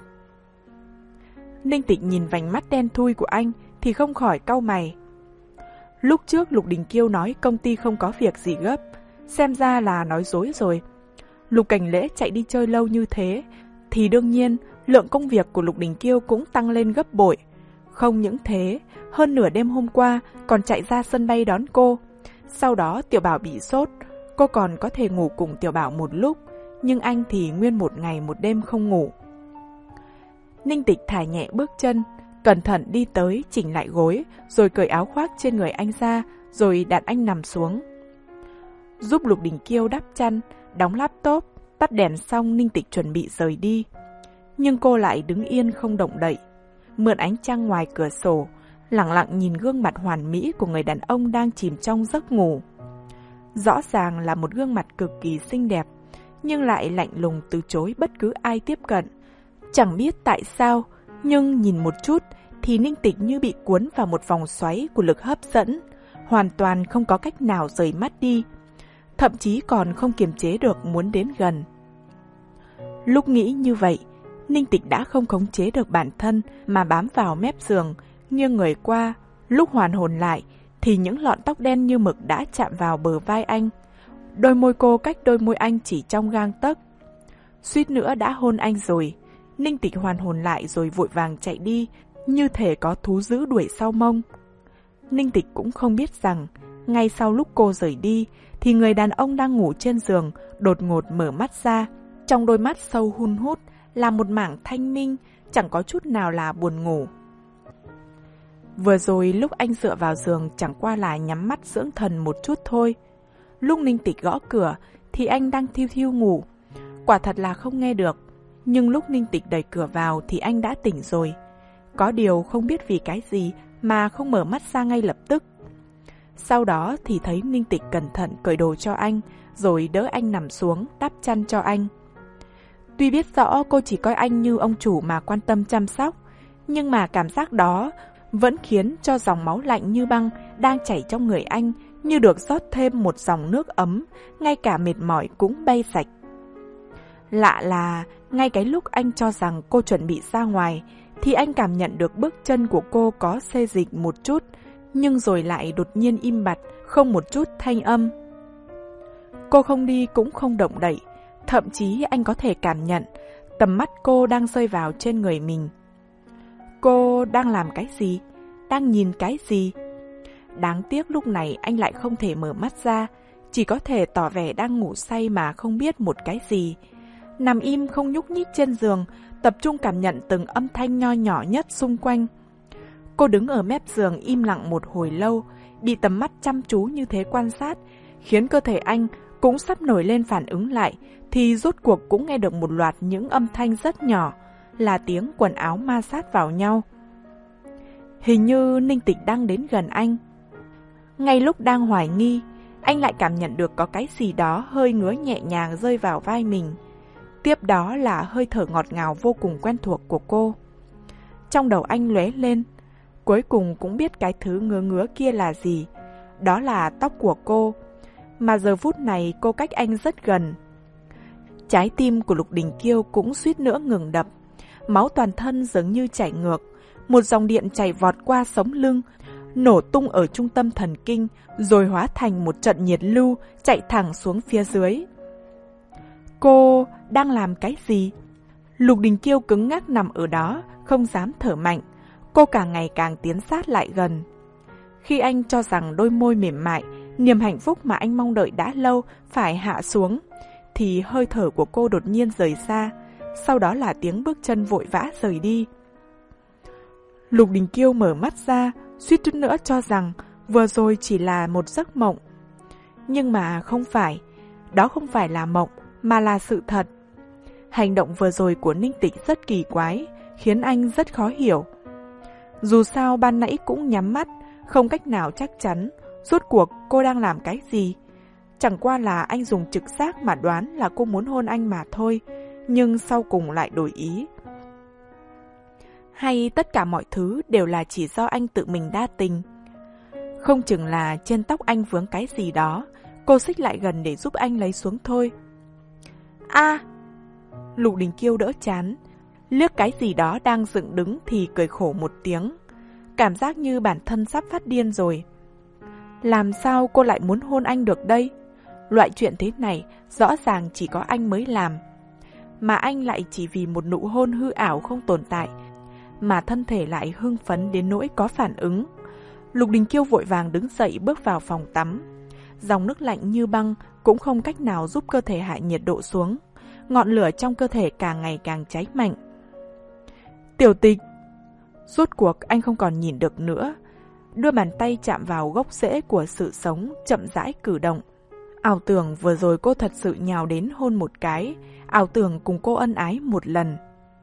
Speaker 1: Ninh Tịch nhìn vành mắt đen thui của anh thì không khỏi cau mày. Lúc trước Lục Đình Kiêu nói công ty không có việc gì gấp, xem ra là nói dối rồi. Lục Cảnh Lễ chạy đi chơi lâu như thế, thì đương nhiên lượng công việc của Lục Đình Kiêu cũng tăng lên gấp bội. Không những thế, hơn nửa đêm hôm qua còn chạy ra sân bay đón cô. Sau đó Tiểu Bảo bị sốt, cô còn có thể ngủ cùng Tiểu Bảo một lúc, nhưng anh thì nguyên một ngày một đêm không ngủ. Ninh Tịch thả nhẹ bước chân, cẩn thận đi tới chỉnh lại gối, rồi cởi áo khoác trên người anh ra, rồi đặt anh nằm xuống. Giúp Lục Đình Kiêu đắp chăn, đóng laptop, tắt đèn xong Ninh Tịch chuẩn bị rời đi. Nhưng cô lại đứng yên không động đậy, mượn ánh trăng ngoài cửa sổ, lặng lặng nhìn gương mặt hoàn mỹ của người đàn ông đang chìm trong giấc ngủ. Rõ ràng là một gương mặt cực kỳ xinh đẹp, nhưng lại lạnh lùng từ chối bất cứ ai tiếp cận. Chẳng biết tại sao, nhưng nhìn một chút thì Ninh Tịch như bị cuốn vào một vòng xoáy của lực hấp dẫn, hoàn toàn không có cách nào rời mắt đi, thậm chí còn không kiềm chế được muốn đến gần. Lúc nghĩ như vậy, Ninh Tịch đã không khống chế được bản thân mà bám vào mép giường, nghiêng người qua. Lúc hoàn hồn lại thì những lọn tóc đen như mực đã chạm vào bờ vai anh. Đôi môi cô cách đôi môi anh chỉ trong gang tấc. Suýt nữa đã hôn anh rồi. Ninh Tịch hoàn hồn lại rồi vội vàng chạy đi, như thể có thú dữ đuổi sau mông. Ninh Tịch cũng không biết rằng, ngay sau lúc cô rời đi, thì người đàn ông đang ngủ trên giường đột ngột mở mắt ra. Trong đôi mắt sâu hun hút là một mảng thanh minh, chẳng có chút nào là buồn ngủ. Vừa rồi lúc anh dựa vào giường chẳng qua là nhắm mắt dưỡng thần một chút thôi. Lúc Ninh Tịch gõ cửa thì anh đang thiu thiu ngủ. Quả thật là không nghe được. Nhưng lúc Ninh Tịch đẩy cửa vào thì anh đã tỉnh rồi. Có điều không biết vì cái gì mà không mở mắt ra ngay lập tức. Sau đó thì thấy Ninh Tịch cẩn thận cởi đồ cho anh, rồi đỡ anh nằm xuống, đắp chăn cho anh. Tuy biết rõ cô chỉ coi anh như ông chủ mà quan tâm chăm sóc, nhưng mà cảm giác đó vẫn khiến cho dòng máu lạnh như băng đang chảy trong người anh như được rót thêm một dòng nước ấm, ngay cả mệt mỏi cũng bay sạch. Lạ là, ngay cái lúc anh cho rằng cô chuẩn bị ra ngoài, thì anh cảm nhận được bước chân của cô có xê dịch một chút, nhưng rồi lại đột nhiên im bặt, không một chút thanh âm. Cô không đi cũng không động đậy, thậm chí anh có thể cảm nhận tầm mắt cô đang rơi vào trên người mình. Cô đang làm cái gì? Đang nhìn cái gì? Đáng tiếc lúc này anh lại không thể mở mắt ra, chỉ có thể tỏ vẻ đang ngủ say mà không biết một cái gì. Nằm im không nhúc nhích trên giường, tập trung cảm nhận từng âm thanh nho nhỏ nhất xung quanh. Cô đứng ở mép giường im lặng một hồi lâu, bị tầm mắt chăm chú như thế quan sát, khiến cơ thể anh cũng sắp nổi lên phản ứng lại, thì rốt cuộc cũng nghe được một loạt những âm thanh rất nhỏ, là tiếng quần áo ma sát vào nhau. Hình như Ninh Tịch đang đến gần anh. Ngay lúc đang hoài nghi, anh lại cảm nhận được có cái gì đó hơi ngứa nhẹ nhàng rơi vào vai mình. Tiếp đó là hơi thở ngọt ngào vô cùng quen thuộc của cô. Trong đầu anh lóe lên, cuối cùng cũng biết cái thứ ngứa ngứa kia là gì. Đó là tóc của cô, mà giờ phút này cô cách anh rất gần. Trái tim của Lục Đình Kiêu cũng suýt nữa ngừng đập. Máu toàn thân dường như chảy ngược, một dòng điện chảy vọt qua sống lưng, nổ tung ở trung tâm thần kinh, rồi hóa thành một trận nhiệt lưu chạy thẳng xuống phía dưới. Cô đang làm cái gì? Lục Đình Kiêu cứng ngắc nằm ở đó, không dám thở mạnh. Cô càng ngày càng tiến sát lại gần. Khi anh cho rằng đôi môi mềm mại, niềm hạnh phúc mà anh mong đợi đã lâu phải hạ xuống, thì hơi thở của cô đột nhiên rời xa, sau đó là tiếng bước chân vội vã rời đi. Lục Đình Kiêu mở mắt ra, suýt chút nữa cho rằng vừa rồi chỉ là một giấc mộng. Nhưng mà không phải, đó không phải là mộng, mà là sự thật. Hành động vừa rồi của Ninh Tịch rất kỳ quái, khiến anh rất khó hiểu. Dù sao ban nãy cũng nhắm mắt, không cách nào chắc chắn rốt cuộc cô đang làm cái gì. Chẳng qua là anh dùng trực giác mà đoán là cô muốn hôn anh mà thôi, nhưng sau cùng lại đổi ý. Hay tất cả mọi thứ đều là chỉ do anh tự mình đa tình. Không chừng là trên tóc anh vướng cái gì đó, cô xích lại gần để giúp anh lấy xuống thôi. A! À, Lục Đình Kiêu đỡ chán, liếc cái gì đó đang dựng đứng thì cười khổ một tiếng. Cảm giác như bản thân sắp phát điên rồi. Làm sao cô lại muốn hôn anh được đây? Loại chuyện thế này rõ ràng chỉ có anh mới làm. Mà anh lại chỉ vì một nụ hôn hư ảo không tồn tại, mà thân thể lại hưng phấn đến nỗi có phản ứng. Lục Đình Kiêu vội vàng đứng dậy bước vào phòng tắm. Dòng nước lạnh như băng cũng không cách nào giúp cơ thể hạ nhiệt độ xuống. Ngọn lửa trong cơ thể càng ngày càng cháy mạnh. Tiểu Tịch! Rốt cuộc anh không còn nhìn được nữa. Đôi bàn tay chạm vào gốc rễ của sự sống, chậm rãi cử động. Ảo tưởng vừa rồi cô thật sự nhào đến hôn một cái, ảo tưởng cùng cô ân ái một lần.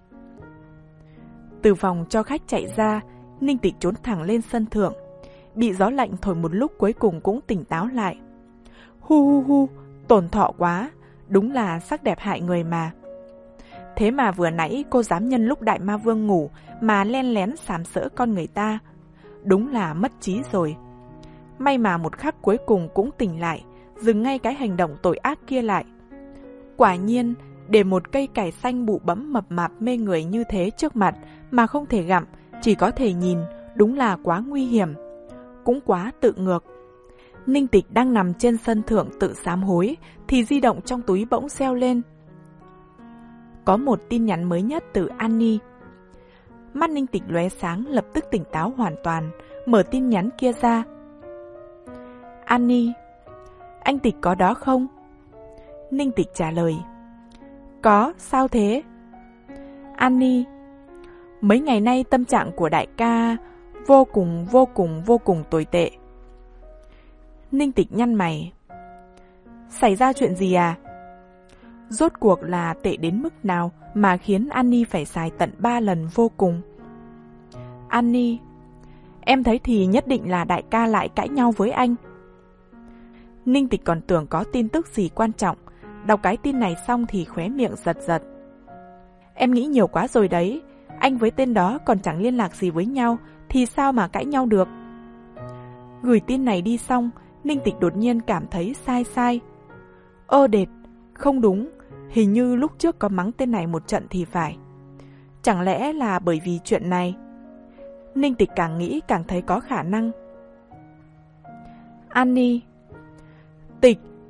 Speaker 1: Từ phòng cho khách chạy ra, Ninh Tịch trốn thẳng lên sân thượng. Bị gió lạnh thổi một lúc cuối cùng cũng tỉnh táo lại. Hu hu hu, tổn thọ quá, đúng là sắc đẹp hại người mà. Thế mà vừa nãy cô dám nhân lúc Đại Ma Vương ngủ mà len lén sàm sỡ con người ta. Đúng là mất trí rồi. May mà một khắc cuối cùng cũng tỉnh lại, dừng ngay cái hành động tội ác kia lại. Quả nhiên, để một cây cải xanh bụ bẫm mập mạp mê người như thế trước mặt mà không thể gặm, chỉ có thể nhìn, đúng là quá nguy hiểm. Cũng quá tự ngược. Ninh Tịch đang nằm trên sân thượng tự sám hối, thì di động trong túi bỗng reo lên. Có một tin nhắn mới nhất từ Annie. Mắt Ninh Tịch lóe sáng, lập tức tỉnh táo hoàn toàn, mở tin nhắn kia ra. Annie, anh Tịch có đó không? Ninh Tịch trả lời. Có, sao thế? Annie, mấy ngày nay tâm trạng của đại ca vô cùng vô cùng vô cùng tồi tệ. Ninh Tịch nhăn mày. Xảy ra chuyện gì à? Rốt cuộc là tệ đến mức nào mà khiến Annie phải xài tận ba lần vô cùng? Annie, em thấy thì nhất định là đại ca lại cãi nhau với anh. Ninh Tịch còn tưởng có tin tức gì quan trọng, đọc cái tin này xong thì khóe miệng giật giật. Em nghĩ nhiều quá rồi đấy, anh với tên đó còn chẳng liên lạc gì với nhau, thì sao mà cãi nhau được? Gửi tin này đi xong, Ninh Tịch đột nhiên cảm thấy sai sai. Ơ đệt, không đúng, hình như lúc trước có mắng tên này một trận thì phải. Chẳng lẽ là bởi vì chuyện này? Ninh Tịch càng nghĩ càng thấy có khả năng. Annie, Tịch,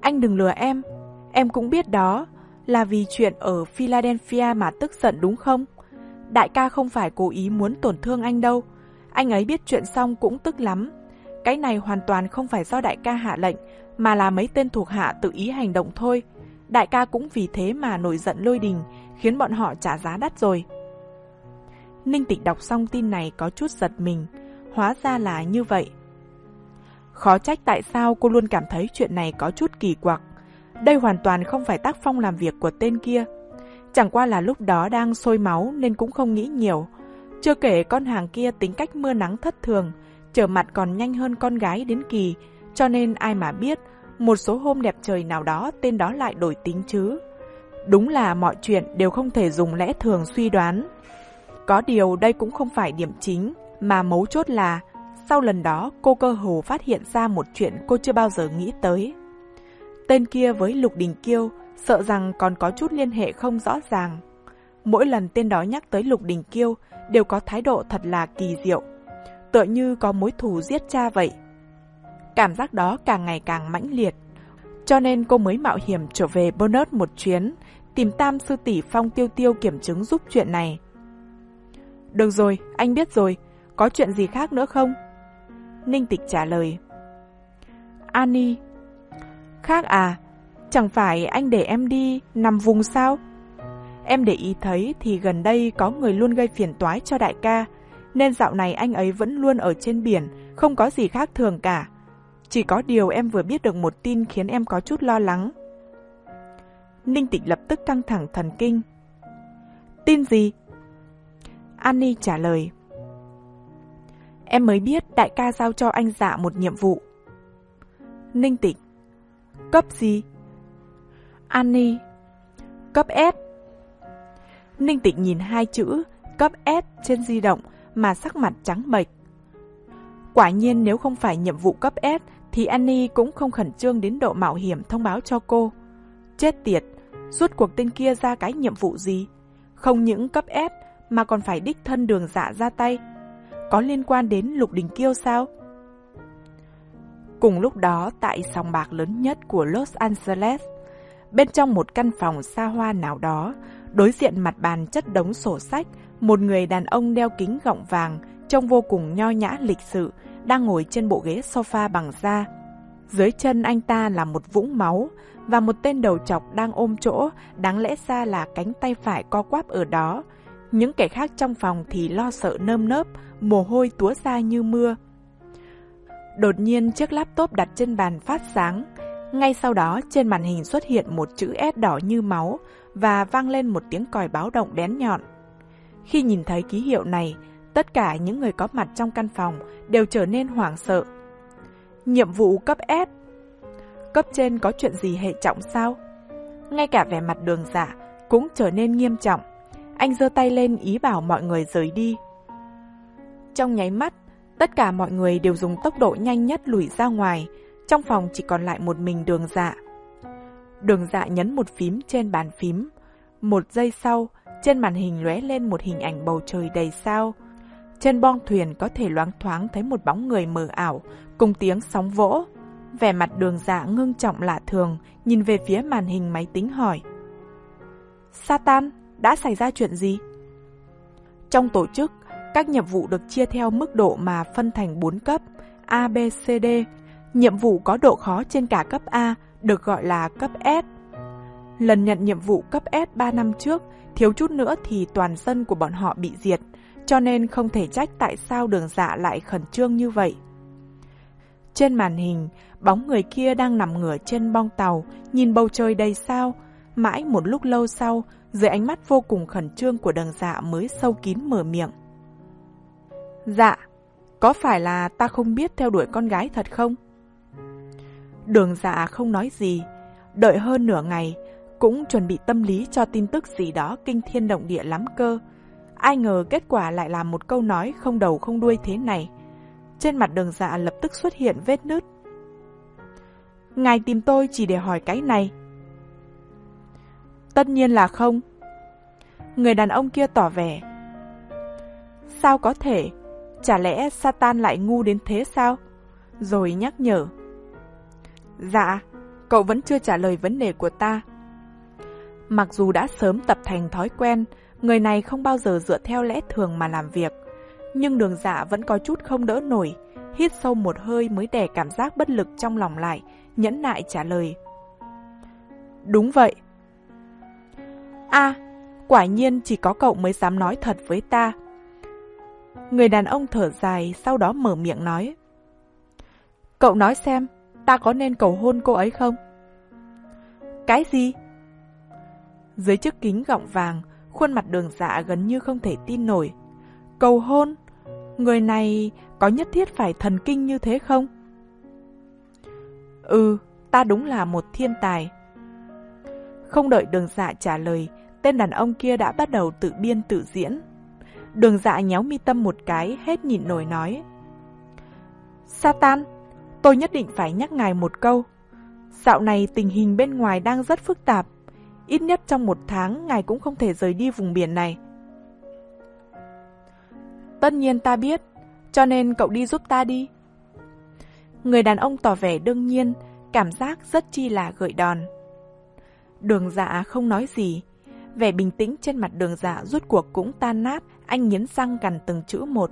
Speaker 1: Anh đừng lừa em. Em cũng biết đó là vì chuyện ở Philadelphia mà tức giận đúng không? Đại ca không phải cố ý muốn tổn thương anh đâu. Anh ấy biết chuyện xong cũng tức lắm. Cái này hoàn toàn không phải do đại ca hạ lệnh, mà là mấy tên thuộc hạ tự ý hành động thôi. Đại ca cũng vì thế mà nổi giận lôi đình, khiến bọn họ trả giá đắt rồi. Ninh Tịch đọc xong tin này có chút giật mình. Hóa ra là như vậy. Khó trách tại sao cô luôn cảm thấy chuyện này có chút kỳ quặc. Đây hoàn toàn không phải tác phong làm việc của tên kia. Chẳng qua là lúc đó đang sôi máu nên cũng không nghĩ nhiều. Chưa kể con hàng kia tính cách mưa nắng thất thường, trở mặt còn nhanh hơn con gái đến kỳ, cho nên ai mà biết, một số hôm đẹp trời nào đó tên đó lại đổi tính chứ. Đúng là mọi chuyện đều không thể dùng lẽ thường suy đoán. Có điều đây cũng không phải điểm chính, mà mấu chốt là sau lần đó cô cơ hồ phát hiện ra một chuyện cô chưa bao giờ nghĩ tới. Tên kia với Lục Đình Kiêu sợ rằng còn có chút liên hệ không rõ ràng. Mỗi lần tên đó nhắc tới Lục Đình Kiêu đều có thái độ thật là kỳ diệu, tựa như có mối thù giết cha vậy. Cảm giác đó càng ngày càng mãnh liệt, cho nên cô mới mạo hiểm trở về Bernard một chuyến, tìm Tam sư tỷ Phong Tiêu Tiêu kiểm chứng giúp chuyện này. Được rồi, anh biết rồi, có chuyện gì khác nữa không? Ninh Tịch trả lời. Annie. Khác à? Chẳng phải anh để em đi nằm vùng sao? Em để ý thấy thì gần đây có người luôn gây phiền toái cho đại ca, nên dạo này anh ấy vẫn luôn ở trên biển, không có gì khác thường cả. Chỉ có điều em vừa biết được một tin khiến em có chút lo lắng. Ninh Tịch lập tức căng thẳng thần kinh. Tin gì? Annie trả lời. Em mới biết đại ca giao cho anh Dạ một nhiệm vụ. Ninh Tịch. Cấp gì? Annie. Cấp S. Ninh Tịch nhìn hai chữ cấp S trên di động mà sắc mặt trắng bệch. Quả nhiên nếu không phải nhiệm vụ cấp S thì Annie cũng không khẩn trương đến độ mạo hiểm thông báo cho cô. Chết tiệt, rốt cuộc tên kia ra cái nhiệm vụ gì? Không những cấp S mà còn phải đích thân Đường Dạ ra tay. Có liên quan đến Lục Đình Kiêu sao? Cùng lúc đó tại sòng bạc lớn nhất của Los Angeles, bên trong một căn phòng xa hoa nào đó, đối diện mặt bàn chất đống sổ sách, một người đàn ông đeo kính gọng vàng, trông vô cùng nho nhã lịch sự, đang ngồi trên bộ ghế sofa bằng da. Dưới chân anh ta là một vũng máu, và một tên đầu trọc đang ôm chỗ, đáng lẽ ra là cánh tay phải co quắp ở đó. Những kẻ khác trong phòng thì lo sợ nơm nớp, mồ hôi túa ra như mưa. Đột nhiên chiếc laptop đặt trên bàn phát sáng. Ngay sau đó trên màn hình xuất hiện một chữ S đỏ như máu và vang lên một tiếng còi báo động bén nhọn. Khi nhìn thấy ký hiệu này, tất cả những người có mặt trong căn phòng đều trở nên hoảng sợ. Nhiệm vụ cấp S. Cấp trên có chuyện gì hệ trọng sao? Ngay cả vẻ mặt Đường Dạ cũng trở nên nghiêm trọng. Anh giơ tay lên ý bảo mọi người rời đi. Trong nháy mắt, tất cả mọi người đều dùng tốc độ nhanh nhất lùi ra ngoài. Trong phòng chỉ còn lại một mình Đường Dạ. Đường Dạ nhấn một phím trên bàn phím. Một giây sau, trên màn hình lóe lên một hình ảnh bầu trời đầy sao. Trên boong thuyền có thể loáng thoáng thấy một bóng người mờ ảo, cùng tiếng sóng vỗ. Vẻ mặt Đường Dạ ngưng trọng lạ thường, nhìn về phía màn hình máy tính hỏi. Satan, đã xảy ra chuyện gì? Trong tổ chức, các nhiệm vụ được chia theo mức độ mà phân thành bốn cấp, A, B, C, D. Nhiệm vụ có độ khó trên cả cấp A được gọi là cấp S. Lần nhận nhiệm vụ cấp S ba năm trước, thiếu chút nữa thì toàn dân của bọn họ bị diệt, cho nên không thể trách tại sao Đường Dạ lại khẩn trương như vậy. Trên màn hình, bóng người kia đang nằm ngửa trên boong tàu, nhìn bầu trời đầy sao. Mãi một lúc lâu sau, dưới ánh mắt vô cùng khẩn trương của Đường Dạ mới sâu kín mở miệng. Dạ, có phải là ta không biết theo đuổi con gái thật không? Đường Dạ không nói gì, đợi hơn nửa ngày, cũng chuẩn bị tâm lý cho tin tức gì đó kinh thiên động địa lắm cơ. Ai ngờ kết quả lại là một câu nói không đầu không đuôi thế này. Trên mặt Đường Dạ lập tức xuất hiện vết nứt. Ngài tìm tôi chỉ để hỏi cái này? Tất nhiên là không. Người đàn ông kia tỏ vẻ. Sao có thể? Chả lẽ Satan lại ngu đến thế sao? Rồi nhắc nhở. Dạ, cậu vẫn chưa trả lời vấn đề của ta. Mặc dù đã sớm tập thành thói quen, người này không bao giờ dựa theo lẽ thường mà làm việc, nhưng Đường Dạ vẫn có chút không đỡ nổi, hít sâu một hơi mới đè cảm giác bất lực trong lòng lại, nhẫn nại trả lời. Đúng vậy. À, quả nhiên chỉ có cậu mới dám nói thật với ta. Người đàn ông thở dài, sau đó mở miệng nói. Cậu nói xem, ta có nên cầu hôn cô ấy không? Cái gì? Dưới chiếc kính gọng vàng, khuôn mặt Đường Dạ gần như không thể tin nổi. Cầu hôn? Người này có nhất thiết phải thần kinh như thế không? Ừ, ta đúng là một thiên tài. Không đợi Đường Dạ trả lời, tên đàn ông kia đã bắt đầu tự biên tự diễn. Đường Dạ nhéo mi tâm một cái, hết nhịn nổi nói. Satan, tôi nhất định phải nhắc ngài một câu. Dạo này tình hình bên ngoài đang rất phức tạp. Ít nhất trong một tháng, ngài cũng không thể rời đi vùng biển này. Tất nhiên ta biết, cho nên cậu đi giúp ta đi. Người đàn ông tỏ vẻ đương nhiên, cảm giác rất chi là gợi đòn. Đường Dạ không nói gì. Vẻ bình tĩnh trên mặt Đường Dạ rút cuộc cũng tan nát, anh nghiến răng gằn từng chữ một.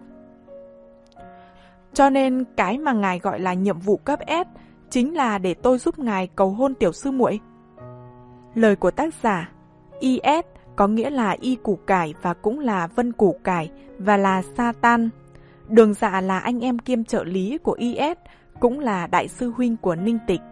Speaker 1: Cho nên cái mà ngài gọi là nhiệm vụ cấp S chính là để tôi giúp ngài cầu hôn tiểu sư muội. Lời của tác giả i ét có nghĩa là y củ cải và cũng là vân củ cải và là Satan. Đường Dạ là anh em kiêm trợ lý của i ét, cũng là đại sư huynh của Ninh Tịch.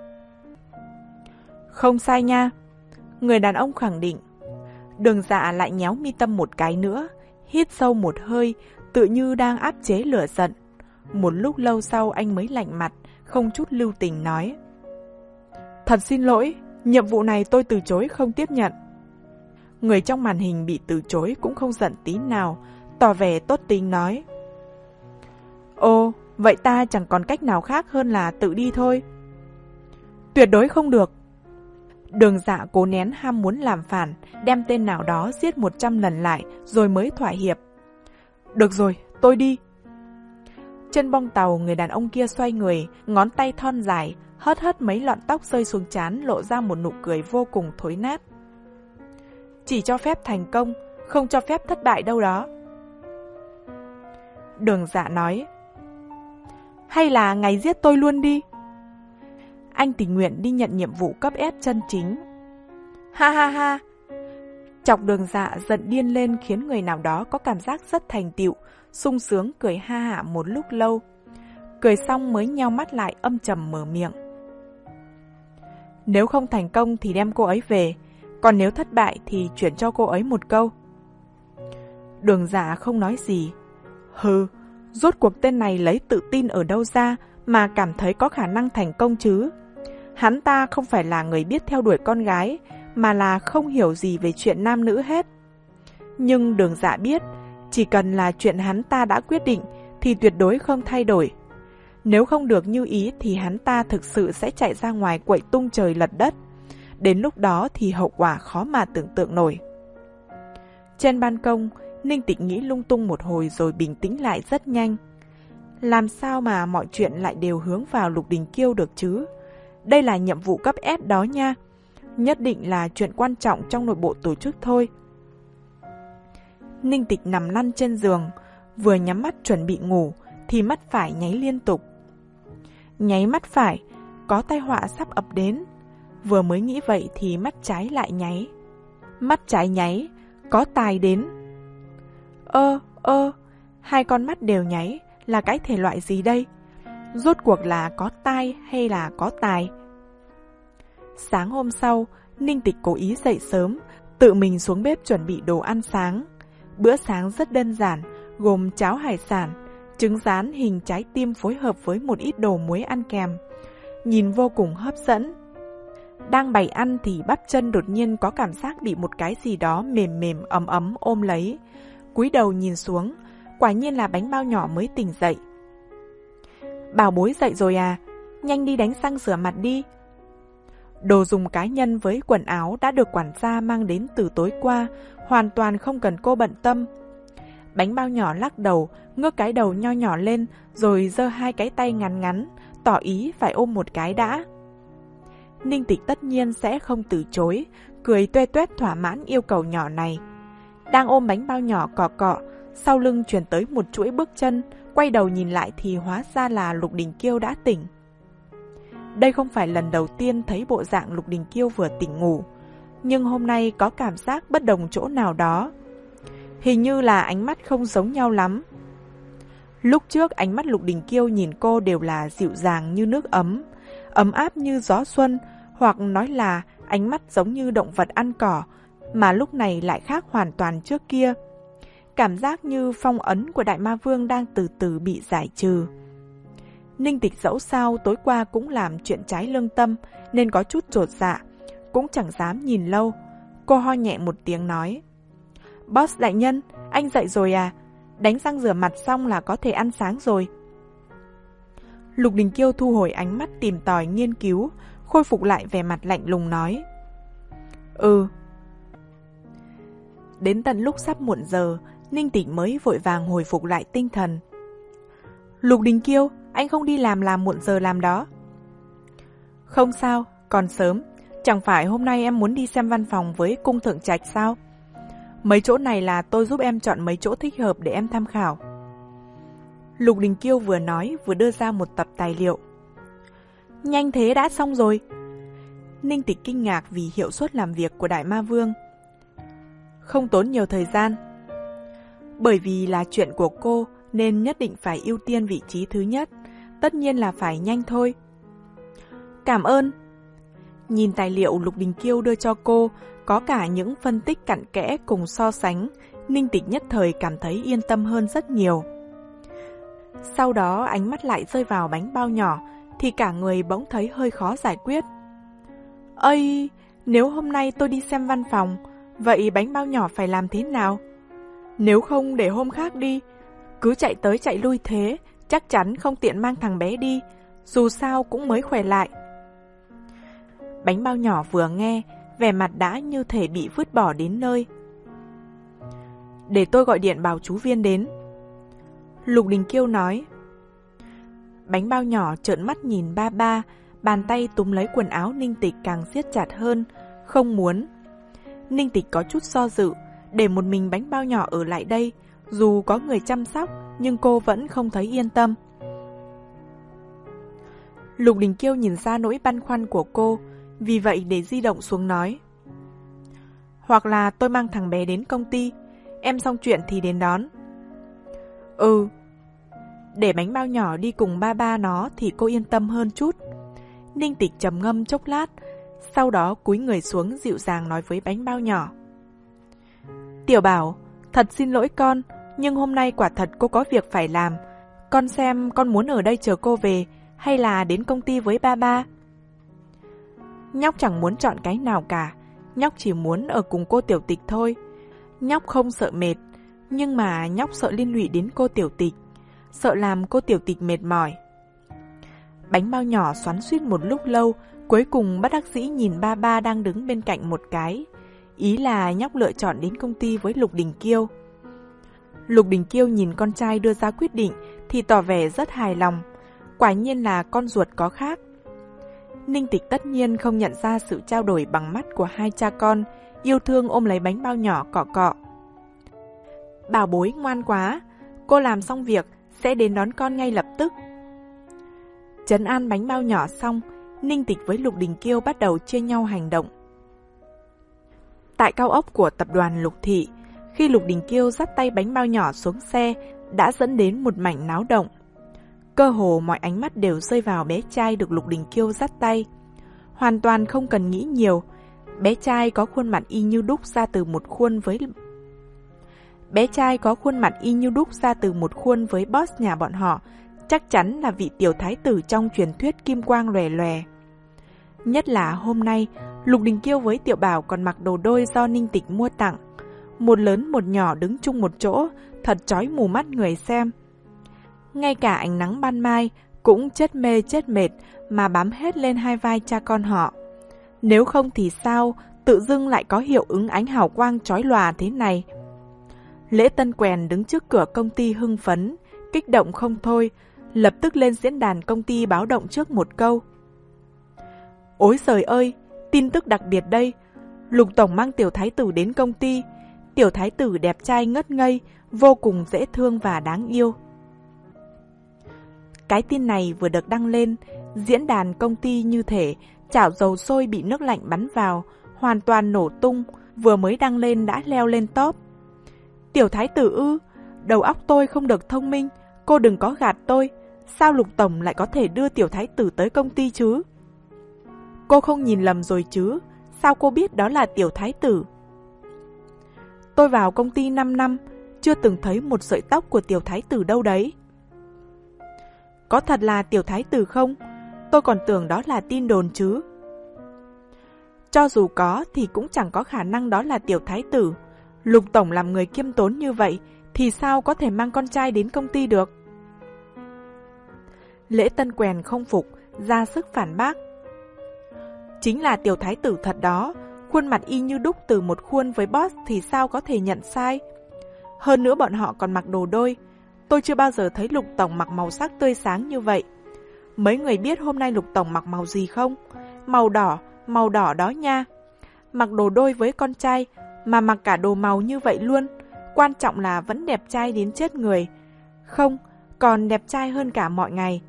Speaker 1: Không sai nha, người đàn ông khẳng định. Đường Dạ lại nhéo mi tâm một cái nữa, hít sâu một hơi, tự như đang áp chế lửa giận. Một lúc lâu sau anh mới lạnh mặt, không chút lưu tình nói. Thật xin lỗi, nhiệm vụ này tôi từ chối không tiếp nhận. Người trong màn hình bị từ chối cũng không giận tí nào, tỏ vẻ tốt tính nói. Ồ, vậy ta chẳng còn cách nào khác hơn là tự đi thôi. Tuyệt đối không được. Đường Dạ cố nén ham muốn làm phản, đem tên nào đó giết một trăm lần lại rồi mới thỏa hiệp. Được rồi, tôi đi. Trên bong tàu, người đàn ông kia xoay người, ngón tay thon dài, hớt hớt mấy lọn tóc rơi xuống trán, lộ ra một nụ cười vô cùng thối nát. Chỉ cho phép thành công, không cho phép thất bại đâu đó. Đường Dạ nói. Hay là ngài giết tôi luôn đi. Anh tình nguyện đi nhận nhiệm vụ cấp S chân chính. Ha ha ha. Chọc Đường Dạ giận điên lên khiến người nào đó có cảm giác rất thành tựu, sung sướng cười ha hả một lúc lâu. Cười xong mới nheo mắt lại âm trầm mở miệng. Nếu không thành công thì đem cô ấy về, còn nếu thất bại thì chuyển cho cô ấy một câu. Đường Dạ không nói gì. Hừ, rốt cuộc tên này lấy tự tin ở đâu ra mà cảm thấy có khả năng thành công chứ? Hắn ta không phải là người biết theo đuổi con gái, mà là không hiểu gì về chuyện nam nữ hết. Nhưng Đường Dạ biết, chỉ cần là chuyện hắn ta đã quyết định thì tuyệt đối không thay đổi. Nếu không được như ý thì hắn ta thực sự sẽ chạy ra ngoài quậy tung trời lật đất. Đến lúc đó thì hậu quả khó mà tưởng tượng nổi. Trên ban công, Ninh Tịch nghĩ lung tung một hồi rồi bình tĩnh lại rất nhanh. Làm sao mà mọi chuyện lại đều hướng vào Lục Đình Kiêu được chứ? Đây là nhiệm vụ cấp S đó nha. Nhất định là chuyện quan trọng trong nội bộ tổ chức thôi. Ninh Tịch nằm lăn trên giường, vừa nhắm mắt chuẩn bị ngủ thì mắt phải nháy liên tục. Nháy mắt phải, có tai họa sắp ập đến. Vừa mới nghĩ vậy thì mắt trái lại nháy. Mắt trái nháy, có tài đến. Ơ, ơ, hai con mắt đều nháy, là cái thể loại gì đây? Rốt cuộc là có tai hay là có tài? Sáng hôm sau, Ninh Tịch cố ý dậy sớm, tự mình xuống bếp chuẩn bị đồ ăn sáng. Bữa sáng rất đơn giản, gồm cháo hải sản, trứng rán hình trái tim phối hợp với một ít đồ muối ăn kèm. Nhìn vô cùng hấp dẫn. Đang bày ăn thì bắp chân đột nhiên có cảm giác bị một cái gì đó mềm mềm ấm ấm ôm lấy. Cúi đầu nhìn xuống, quả nhiên là bánh bao nhỏ mới tỉnh dậy. Bảo bối dậy rồi à, nhanh đi đánh răng rửa mặt đi. Đồ dùng cá nhân với quần áo đã được quản gia mang đến từ tối qua, hoàn toàn không cần cô bận tâm. Bánh bao nhỏ lắc đầu, ngước cái đầu nho nhỏ lên, rồi giơ hai cái tay ngắn ngắn, tỏ ý phải ôm một cái đã. Ninh Tịch tất nhiên sẽ không từ chối, cười tuê tuét thỏa mãn yêu cầu nhỏ này. Đang ôm bánh bao nhỏ cọ cọ, sau lưng truyền tới một chuỗi bước chân, quay đầu nhìn lại thì hóa ra là Lục Đình Kiêu đã tỉnh. Đây không phải lần đầu tiên thấy bộ dạng Lục Đình Kiêu vừa tỉnh ngủ, nhưng hôm nay có cảm giác bất đồng chỗ nào đó. Hình như là ánh mắt không giống nhau lắm. Lúc trước ánh mắt Lục Đình Kiêu nhìn cô đều là dịu dàng như nước ấm, ấm áp như gió xuân, hoặc nói là ánh mắt giống như động vật ăn cỏ, mà lúc này lại khác hoàn toàn trước kia. Cảm giác như phong ấn của Đại Ma Vương đang từ từ bị giải trừ. Ninh Tịch dẫu sao tối qua cũng làm chuyện trái lương tâm nên có chút chột dạ, cũng chẳng dám nhìn lâu. Cô ho nhẹ một tiếng nói: Boss đại nhân, anh dậy rồi à? Đánh răng rửa mặt xong là có thể ăn sáng rồi. Lục Đình Kiêu thu hồi ánh mắt tìm tòi nghiên cứu, khôi phục lại vẻ mặt lạnh lùng nói: Ừ. Đến tận lúc sắp muộn giờ, Ninh Tịch mới vội vàng hồi phục lại tinh thần. Lục Đình Kiêu, anh không đi làm làm muộn giờ làm đó. Không sao, còn sớm. Chẳng phải hôm nay em muốn đi xem văn phòng với cung thượng trạch sao? Mấy chỗ này là tôi giúp em chọn mấy chỗ thích hợp để em tham khảo. Lục Đình Kiêu vừa nói vừa đưa ra một tập tài liệu. Nhanh thế đã xong rồi. Ninh Tịch kinh ngạc vì hiệu suất làm việc của Đại Ma Vương. Không tốn nhiều thời gian. Bởi vì là chuyện của cô nên nhất định phải ưu tiên vị trí thứ nhất, tất nhiên là phải nhanh thôi. Cảm ơn. Nhìn tài liệu Lục Đình Kiêu đưa cho cô, có cả những phân tích cặn kẽ cùng so sánh, Ninh Tịch nhất thời cảm thấy yên tâm hơn rất nhiều. Sau đó ánh mắt lại rơi vào bánh bao nhỏ, thì cả người bỗng thấy hơi khó giải quyết. Ây, nếu hôm nay tôi đi xem văn phòng, vậy bánh bao nhỏ phải làm thế nào? Nếu không để hôm khác đi, cứ chạy tới chạy lui thế, chắc chắn không tiện mang thằng bé đi, dù sao cũng mới khỏe lại. Bánh bao nhỏ vừa nghe, vẻ mặt đã như thể bị vứt bỏ đến nơi. Để tôi gọi điện bảo chú Viên đến. Lục Đình Kiêu nói. Bánh bao nhỏ trợn mắt nhìn ba ba, bàn tay túm lấy quần áo Ninh Tịch càng siết chặt hơn, không muốn. Ninh Tịch có chút do dự, để một mình bánh bao nhỏ ở lại đây, dù có người chăm sóc, nhưng cô vẫn không thấy yên tâm. Lục Đình Kiêu nhìn ra nỗi băn khoăn của cô, vì vậy để di động xuống nói. Hoặc là tôi mang thằng bé đến công ty, em xong chuyện thì đến đón. Ừ. Để bánh bao nhỏ đi cùng ba ba nó thì cô yên tâm hơn chút. Ninh Tịch trầm ngâm chốc lát, sau đó cúi người xuống dịu dàng nói với bánh bao nhỏ. Tiểu Bảo, thật xin lỗi con, nhưng hôm nay quả thật cô có việc phải làm. Con xem con muốn ở đây chờ cô về, hay là đến công ty với ba ba? Nhóc chẳng muốn chọn cái nào cả, nhóc chỉ muốn ở cùng cô Tiểu Tịch thôi. Nhóc không sợ mệt, nhưng mà nhóc sợ liên lụy đến cô Tiểu Tịch, sợ làm cô Tiểu Tịch mệt mỏi. Bánh bao nhỏ xoắn xuýt một lúc lâu, cuối cùng bất đắc dĩ nhìn ba ba đang đứng bên cạnh một cái. Ý là nhóc lựa chọn đến công ty với Lục Đình Kiêu. Lục Đình Kiêu nhìn con trai đưa ra quyết định thì tỏ vẻ rất hài lòng. Quả nhiên là con ruột có khác. Ninh Tịch tất nhiên không nhận ra sự trao đổi bằng mắt của hai cha con, yêu thương ôm lấy bánh bao nhỏ cọ cọ. Bảo bối ngoan quá, cô làm xong việc sẽ đến đón con ngay lập tức. Trấn an bánh bao nhỏ xong, Ninh Tịch với Lục Đình Kiêu bắt đầu chia nhau hành động. Tại cao ốc của tập đoàn Lục Thị, khi Lục Đình Kiêu dắt tay bánh bao nhỏ xuống xe, đã dẫn đến một mảnh náo động. Cơ hồ mọi ánh mắt đều rơi vào bé trai được Lục Đình Kiêu dắt tay. Hoàn toàn không cần nghĩ nhiều, bé trai có khuôn mặt y như đúc ra từ một khuôn với Bé trai có khuôn mặt y như đúc ra từ một khuôn với boss nhà bọn họ, chắc chắn là vị tiểu thái tử trong truyền thuyết kim quang lòe lòe. Nhất là hôm nay, Lục Đình Kiêu với Tiểu Bảo còn mặc đồ đôi do Ninh Tịch mua tặng. Một lớn một nhỏ đứng chung một chỗ, thật chói mù mắt người xem. Ngay cả ánh nắng ban mai cũng chết mê chết mệt mà bám hết lên hai vai cha con họ. Nếu không thì sao, tự dưng lại có hiệu ứng ánh hào quang chói lòa thế này. Lễ Tân Quèn đứng trước cửa công ty hưng phấn, kích động không thôi, lập tức lên diễn đàn công ty báo động trước một câu. Ối giời ơi, tin tức đặc biệt đây. Lục tổng mang tiểu thái tử đến công ty. Tiểu thái tử đẹp trai ngất ngây, vô cùng dễ thương và đáng yêu. Cái tin này vừa được đăng lên, diễn đàn công ty như thể chảo dầu sôi bị nước lạnh bắn vào, hoàn toàn nổ tung, vừa mới đăng lên đã leo lên top. Tiểu thái tử ư? Đầu óc tôi không được thông minh, cô đừng có gạt tôi. Sao Lục tổng lại có thể đưa tiểu thái tử tới công ty chứ? Cô không nhìn lầm rồi chứ? Sao cô biết đó là tiểu thái tử? Tôi vào công ty năm năm, chưa từng thấy một sợi tóc của tiểu thái tử đâu đấy. Có thật là tiểu thái tử không? Tôi còn tưởng đó là tin đồn chứ. Cho dù có thì cũng chẳng có khả năng đó là tiểu thái tử. Lục tổng làm người khiêm tốn như vậy thì sao có thể mang con trai đến công ty được? Lễ Tân Quèn không phục, ra sức phản bác. Chính là tiểu thái tử thật đó, khuôn mặt y như đúc từ một khuôn với boss thì sao có thể nhận sai. Hơn nữa bọn họ còn mặc đồ đôi. Tôi chưa bao giờ thấy Lục tổng mặc màu sắc tươi sáng như vậy. Mấy người biết hôm nay Lục tổng mặc màu gì không? Màu đỏ, màu đỏ đó nha. Mặc đồ đôi với con trai, mà mặc cả đồ màu như vậy luôn. Quan trọng là vẫn đẹp trai đến chết người. Không, còn đẹp trai hơn cả mọi ngày.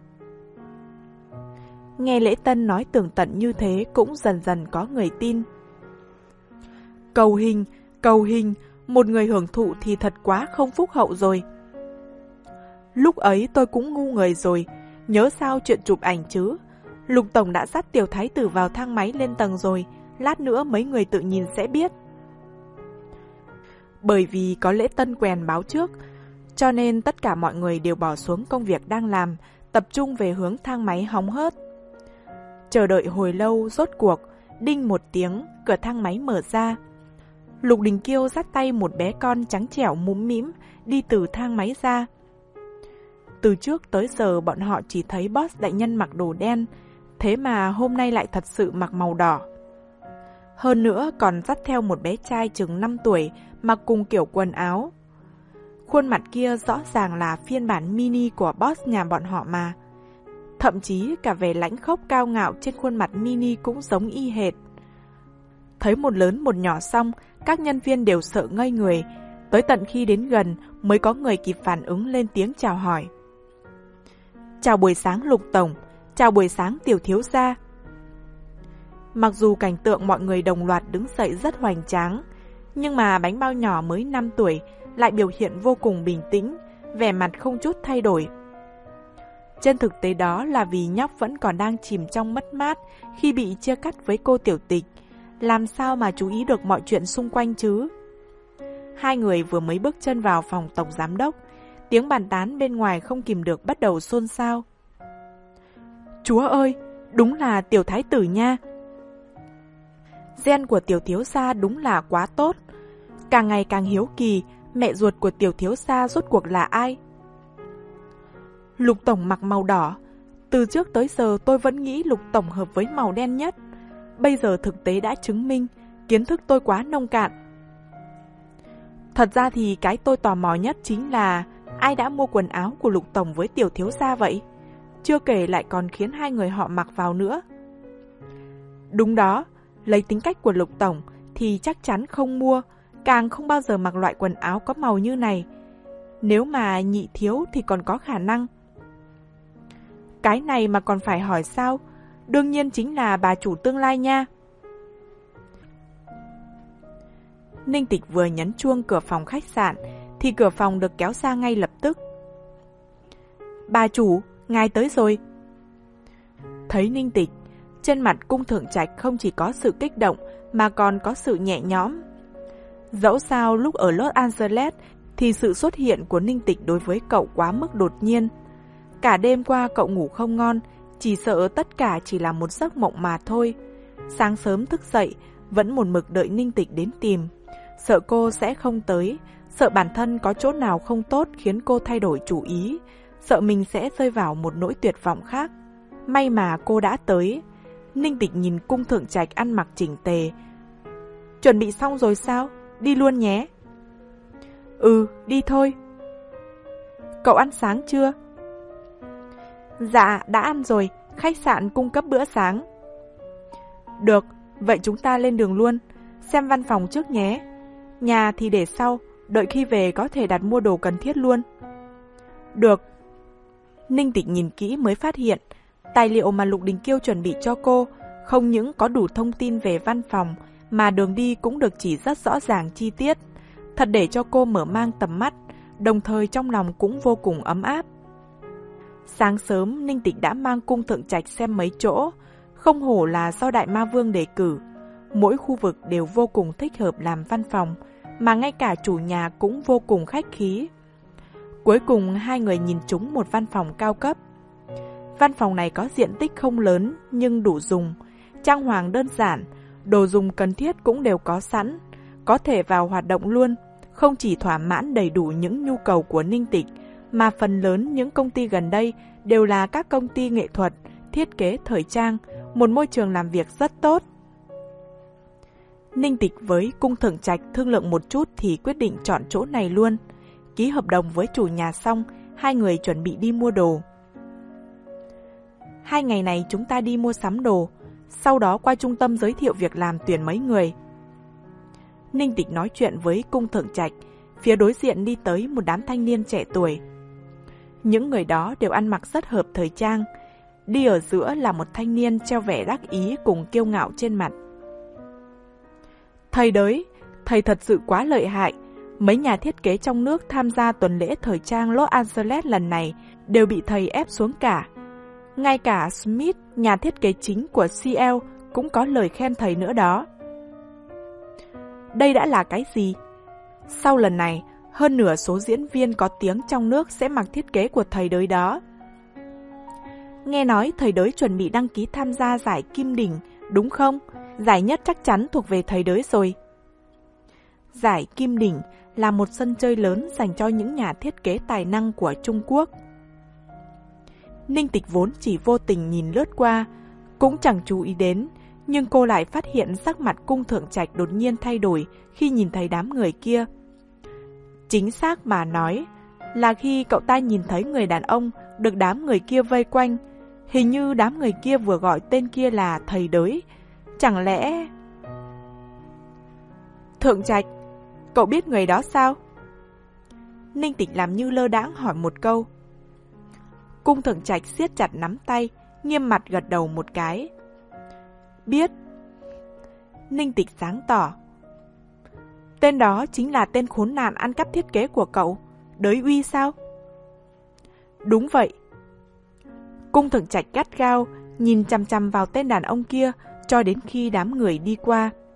Speaker 1: Nghe Lễ Tân nói tường tận như thế cũng dần dần có người tin. Cầu hình, cầu hình, một người hưởng thụ thì thật quá không phúc hậu rồi. Lúc ấy tôi cũng ngu người rồi, nhớ sao chuyện chụp ảnh chứ. Lục tổng đã dắt tiểu thái tử vào thang máy lên tầng rồi, lát nữa mấy người tự nhìn sẽ biết. Bởi vì có Lễ Tân Quèn báo trước, cho nên tất cả mọi người đều bỏ xuống công việc đang làm, tập trung về hướng thang máy hóng hớt. Chờ đợi hồi lâu, rốt cuộc, đinh một tiếng, cửa thang máy mở ra. Lục Đình Kiêu dắt tay một bé con trắng trẻo mũm mĩm đi từ thang máy ra. Từ trước tới giờ bọn họ chỉ thấy boss đại nhân mặc đồ đen, thế mà hôm nay lại thật sự mặc màu đỏ. Hơn nữa còn dắt theo một bé trai chừng năm tuổi mặc cùng kiểu quần áo. Khuôn mặt kia rõ ràng là phiên bản mini của boss nhà bọn họ mà. Thậm chí cả vẻ lãnh khốc cao ngạo trên khuôn mặt mini cũng giống y hệt. Thấy một lớn một nhỏ xong, các nhân viên đều sợ ngây người. Tới tận khi đến gần mới có người kịp phản ứng lên tiếng chào hỏi. Chào buổi sáng Lục tổng, chào buổi sáng tiểu thiếu gia. Mặc dù cảnh tượng mọi người đồng loạt đứng dậy rất hoành tráng, nhưng mà bánh bao nhỏ mới năm tuổi lại biểu hiện vô cùng bình tĩnh, vẻ mặt không chút thay đổi. Trên thực tế đó là vì nhóc vẫn còn đang chìm trong mất mát khi bị chia cắt với cô tiểu tịch, làm sao mà chú ý được mọi chuyện xung quanh chứ. Hai người vừa mới bước chân vào phòng tổng giám đốc, tiếng bàn tán bên ngoài không kìm được bắt đầu xôn xao. Chúa ơi, đúng là tiểu thái tử nha. Gen của tiểu thiếu gia đúng là quá tốt. Càng ngày càng hiếu kỳ, mẹ ruột của tiểu thiếu gia rốt cuộc là ai? Lục tổng mặc màu đỏ. Từ trước tới giờ tôi vẫn nghĩ Lục tổng hợp với màu đen nhất. Bây giờ thực tế đã chứng minh, kiến thức tôi quá nông cạn. Thật ra thì cái tôi tò mò nhất chính là ai đã mua quần áo của Lục tổng với tiểu thiếu gia vậy? Chưa kể lại còn khiến hai người họ mặc vào nữa. Đúng đó, lấy tính cách của Lục tổng thì chắc chắn không mua, càng không bao giờ mặc loại quần áo có màu như này. Nếu mà nhị thiếu thì còn có khả năng. Cái này mà còn phải hỏi sao? Đương nhiên chính là bà chủ tương lai nha. Ninh Tịch vừa nhấn chuông cửa phòng khách sạn thì cửa phòng được kéo ra ngay lập tức. Bà chủ, ngài tới rồi. Thấy Ninh Tịch, trên mặt Cung Thượng Trạch không chỉ có sự kích động mà còn có sự nhẹ nhõm. Dẫu sao lúc ở Los Angeles thì sự xuất hiện của Ninh Tịch đối với cậu quá mức đột nhiên. Cả đêm qua cậu ngủ không ngon, chỉ sợ tất cả chỉ là một giấc mộng mà thôi. Sáng sớm thức dậy, vẫn một mực đợi Ninh Tịch đến tìm. Sợ cô sẽ không tới, sợ bản thân có chỗ nào không tốt khiến cô thay đổi chủ ý, sợ mình sẽ rơi vào một nỗi tuyệt vọng khác. May mà cô đã tới. Ninh Tịch nhìn Cung Thượng Trạch ăn mặc chỉnh tề. Chuẩn bị xong rồi sao? Đi luôn nhé. Ừ, đi thôi. Cậu ăn sáng chưa? Dạ, đã ăn rồi. Khách sạn cung cấp bữa sáng. Được, vậy chúng ta lên đường luôn, xem văn phòng trước nhé. Nhà thì để sau, đợi khi về có thể đặt mua đồ cần thiết luôn. Được. Ninh Tịch nhìn kỹ mới phát hiện, tài liệu mà Lục Đình Kiêu chuẩn bị cho cô không những có đủ thông tin về văn phòng, mà đường đi cũng được chỉ rất rõ ràng chi tiết, thật để cho cô mở mang tầm mắt, đồng thời trong lòng cũng vô cùng ấm áp. Sáng sớm, Ninh Tịch đã mang Cung Thượng Trạch xem mấy chỗ, không hổ là do Đại Ma Vương đề cử. Mỗi khu vực đều vô cùng thích hợp làm văn phòng, mà ngay cả chủ nhà cũng vô cùng khách khí. Cuối cùng hai người nhìn trúng một văn phòng cao cấp. Văn phòng này có diện tích không lớn nhưng đủ dùng, trang hoàng đơn giản, đồ dùng cần thiết cũng đều có sẵn, có thể vào hoạt động luôn, không chỉ thỏa mãn đầy đủ những nhu cầu của Ninh Tịch, mà phần lớn những công ty gần đây đều là các công ty nghệ thuật, thiết kế thời trang, một môi trường làm việc rất tốt. Ninh Tịch với Cung Thượng Trạch thương lượng một chút thì quyết định chọn chỗ này luôn. Ký hợp đồng với chủ nhà xong, hai người chuẩn bị đi mua đồ. Hai ngày này chúng ta đi mua sắm đồ, sau đó qua trung tâm giới thiệu việc làm tuyển mấy người. Ninh Tịch nói chuyện với Cung Thượng Trạch, phía đối diện đi tới một đám thanh niên trẻ tuổi. Những người đó đều ăn mặc rất hợp thời trang, đi ở giữa là một thanh niên treo vẻ đắc ý cùng kiêu ngạo trên mặt. Thầy đấy, thầy thật sự quá lợi hại. Mấy nhà thiết kế trong nước tham gia tuần lễ thời trang Los Angeles lần này đều bị thầy ép xuống cả. Ngay cả Smith, nhà thiết kế chính của xê lờ, cũng có lời khen thầy nữa đó. Đây đã là cái gì? Sau lần này, hơn nửa số diễn viên có tiếng trong nước sẽ mặc thiết kế của thầy đới đó. Nghe nói thầy đới chuẩn bị đăng ký tham gia giải Kim Đỉnh, đúng không? Giải nhất chắc chắn thuộc về thầy đới rồi. Giải Kim Đỉnh là một sân chơi lớn dành cho những nhà thiết kế tài năng của Trung Quốc. Ninh Tịch vốn chỉ vô tình nhìn lướt qua, cũng chẳng chú ý đến, nhưng cô lại phát hiện sắc mặt Cung Thượng Trạch đột nhiên thay đổi khi nhìn thấy đám người kia. Chính xác mà nói, là khi cậu ta nhìn thấy người đàn ông được đám người kia vây quanh, hình như đám người kia vừa gọi tên kia là thầy đới. Chẳng lẽ... Thượng Trạch, cậu biết người đó sao? Ninh Tịch làm như lơ đãng hỏi một câu. Cung Thượng Trạch siết chặt nắm tay, nghiêm mặt gật đầu một cái. Biết. Ninh Tịch sáng tỏ. Tên đó chính là tên khốn nạn ăn cắp thiết kế của cậu, Đới Uy sao? Đúng vậy. Cung Thượng Trạch gắt gao, nhìn chằm chằm vào tên đàn ông kia cho đến khi đám người đi qua.